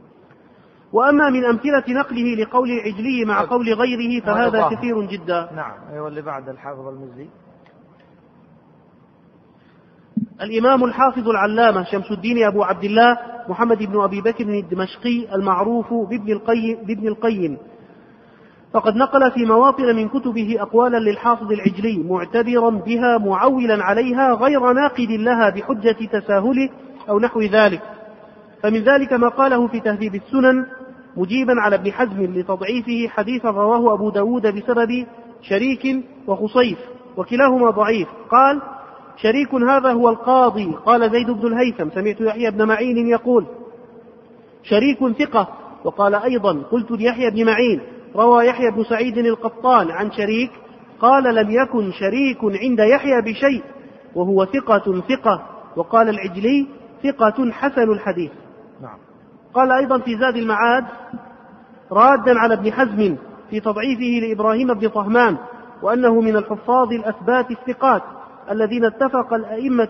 وأما من أمثلة نقله لقول العجلي مع قول غيره فهذا كثير جدا. نعم. أيوة اللي بعد الحافظ المزي. الإمام الحافظ العلامة شمس الدين أبو عبد الله محمد بن أبي بكر الدمشقي المعروف بابن القيم، فقد نقل في مواطن من كتبه أقوالا للحافظ العجلي معتبرا بها معولا عليها غير ناقد لها بحجة تساهله أو نحو ذلك. فمن ذلك ما قاله في تهذيب السنن مجيبا على ابن حزم لتضعيفه حديثا رواه أبو داود بسبب شريك وخصيف وكلاهما ضعيف، قال: شريك هذا هو القاضي. قال زيد بن الهيثم: سمعت يحيى بن معين يقول: شريك ثقة. وقال أيضا: قلت ليحيى بن معين: روى يحيى بن سعيد القطان عن شريك؟ قال: لم يكن شريك عند يحيى بشيء، وهو ثقة. وقال العجلي: ثقة حسن الحديث. نعم. قال أيضا في زاد المعاد رادا على ابن حزم في تضعيفه لإبراهيم بن طهمان، وأنه من الحفاظ الأثبات الثقات الذين اتفق الأئمة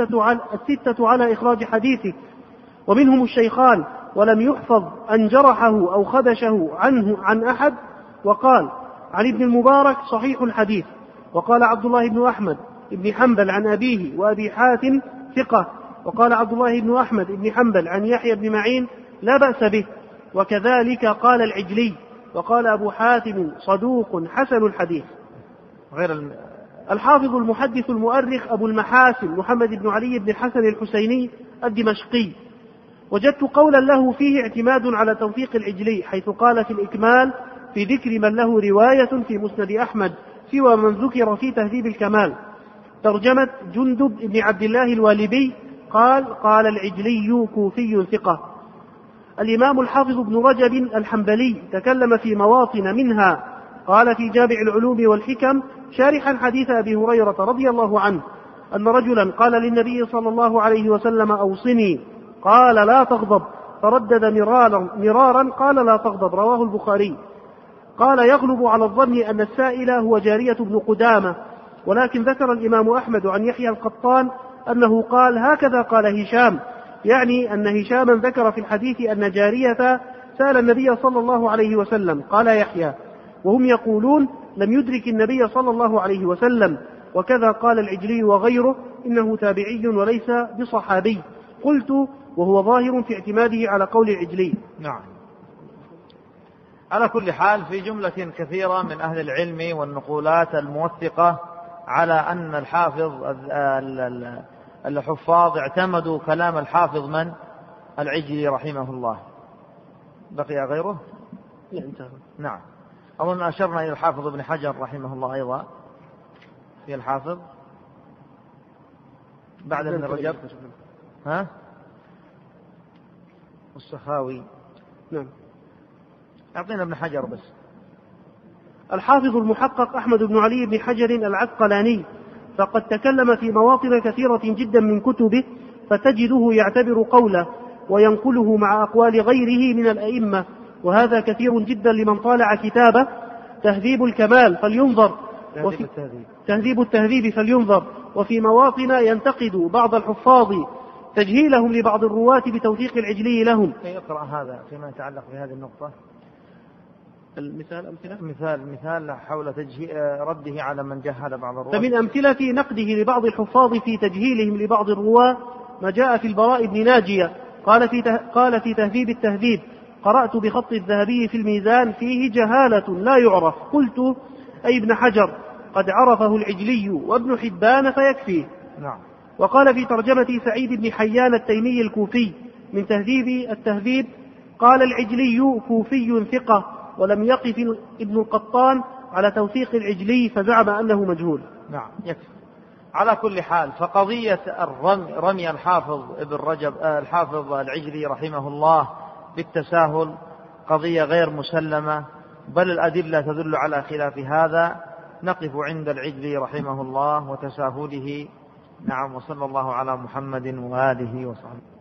الستة على إخراج حديثه، ومنهم الشيخان، ولم يحفظ أن جرحه أو خدشه عنه عن أحد. وقال عن ابن المبارك: صحيح الحديث. وقال عبد الله بن أحمد بن حنبل عن أبيه وأبي حاتم: ثقة. وقال عبد الله بن أحمد بن حنبل عن يحيى بن معين: لا بأس به. وكذلك قال العجلي. وقال أبو حاتم: صدوق حسن الحديث. غير الحافظ المحدث المؤرخ أبو المحاسن محمد بن علي بن الحسن الحسيني الدمشقي: وجدت قولا له فيه اعتماد على توثيق العجلي، حيث قال في الإكمال في ذكر من له رواية في مسند أحمد سوى من ذكر في تهذيب الكمال، ترجمة جندب بن عبد الله الوالبي، قال العجلي: كوفي ثقة. الإمام الحافظ ابن رجب الحنبلي تكلم في مواطن منها، قال في جامع العلوم والحكم شارحا حديث أبي هريرة رضي الله عنه أن رجلا قال للنبي صلى الله عليه وسلم: أوصني. قال: لا تغضب. فردد مرارا قال: لا تغضب. رواه البخاري. قال: يغلب على الظن أن السائل هو جارية بن قدامة، ولكن ذكر الإمام أحمد عن يحيى القطان أنه قال: هكذا قال هشام، يعني أن هشاما ذكر في الحديث أن جارية سأل النبي صلى الله عليه وسلم. قال يحيى: وهم يقولون لم يدرك النبي صلى الله عليه وسلم. وكذا قال العجلي وغيره: إنه تابعي وليس بصحابي. قلت: وهو ظاهر في اعتماده على قول العجلي. نعم. على كل حال، في جملة كثيرة من أهل العلم والنقولات الموثقة على أن الحفاظ اعتمدوا كلام الحافظ من؟ العجلي رحمه الله. بقي غيره؟ نعم. أظن أشرنا إلى الحافظ ابن حجر رحمه الله أيضا في الحافظ بعد ابن رجب. والسخاوي. نعم. أعطينا ابن حجر بس. الحافظ المحقق أحمد بن علي بن حجر العسقلاني فقد تكلم في مواطن كثيرة جدا من كتبه، فتجده يعتبر قوله وينقله مع أقوال غيره من الأئمة، وهذا كثير جدا لمن طالع كتابه تهذيب الكمال فلينظر، وفي تهذيب التهذيب فلينظر، وفي مواطن ينتقد بعض الحفاظ تجهيلهم لبعض الرواة بتوثيق العجلي لهم. يقرأ هذا فيما يتعلق بهذه النقطة. مثال حول رده على من جهل بعض الرواة. فمن أمثلة نقده لبعض الحفاظ في تجهيلهم لبعض الرواة ما جاء في البراء بن ناجية قال في تهذيب التهذيب: قرأت بخط الذهبي في الميزان فيه جهالة لا يعرف. قلت: أي ابن حجر قد عرفه العجلي وابن حبان فيكفيه. نعم. وقال في ترجمة سعيد بن حيان التيمي الكوفي من تهذيب التهذيب: قال العجلي: كوفي ثقة. ولم يقف ابن القطان على توثيق العجلي فزعم أنه مجهول. نعم، يكفي. على كل حال، فقضية رمي الحافظ العجلي رحمه الله بالتساهل قضية غير مسلمة، بل الأدلة تدل على خلاف هذا. نقف عند العجلي رحمه الله وتساهله. نعم. وصلى الله على محمد وآله وصحبه.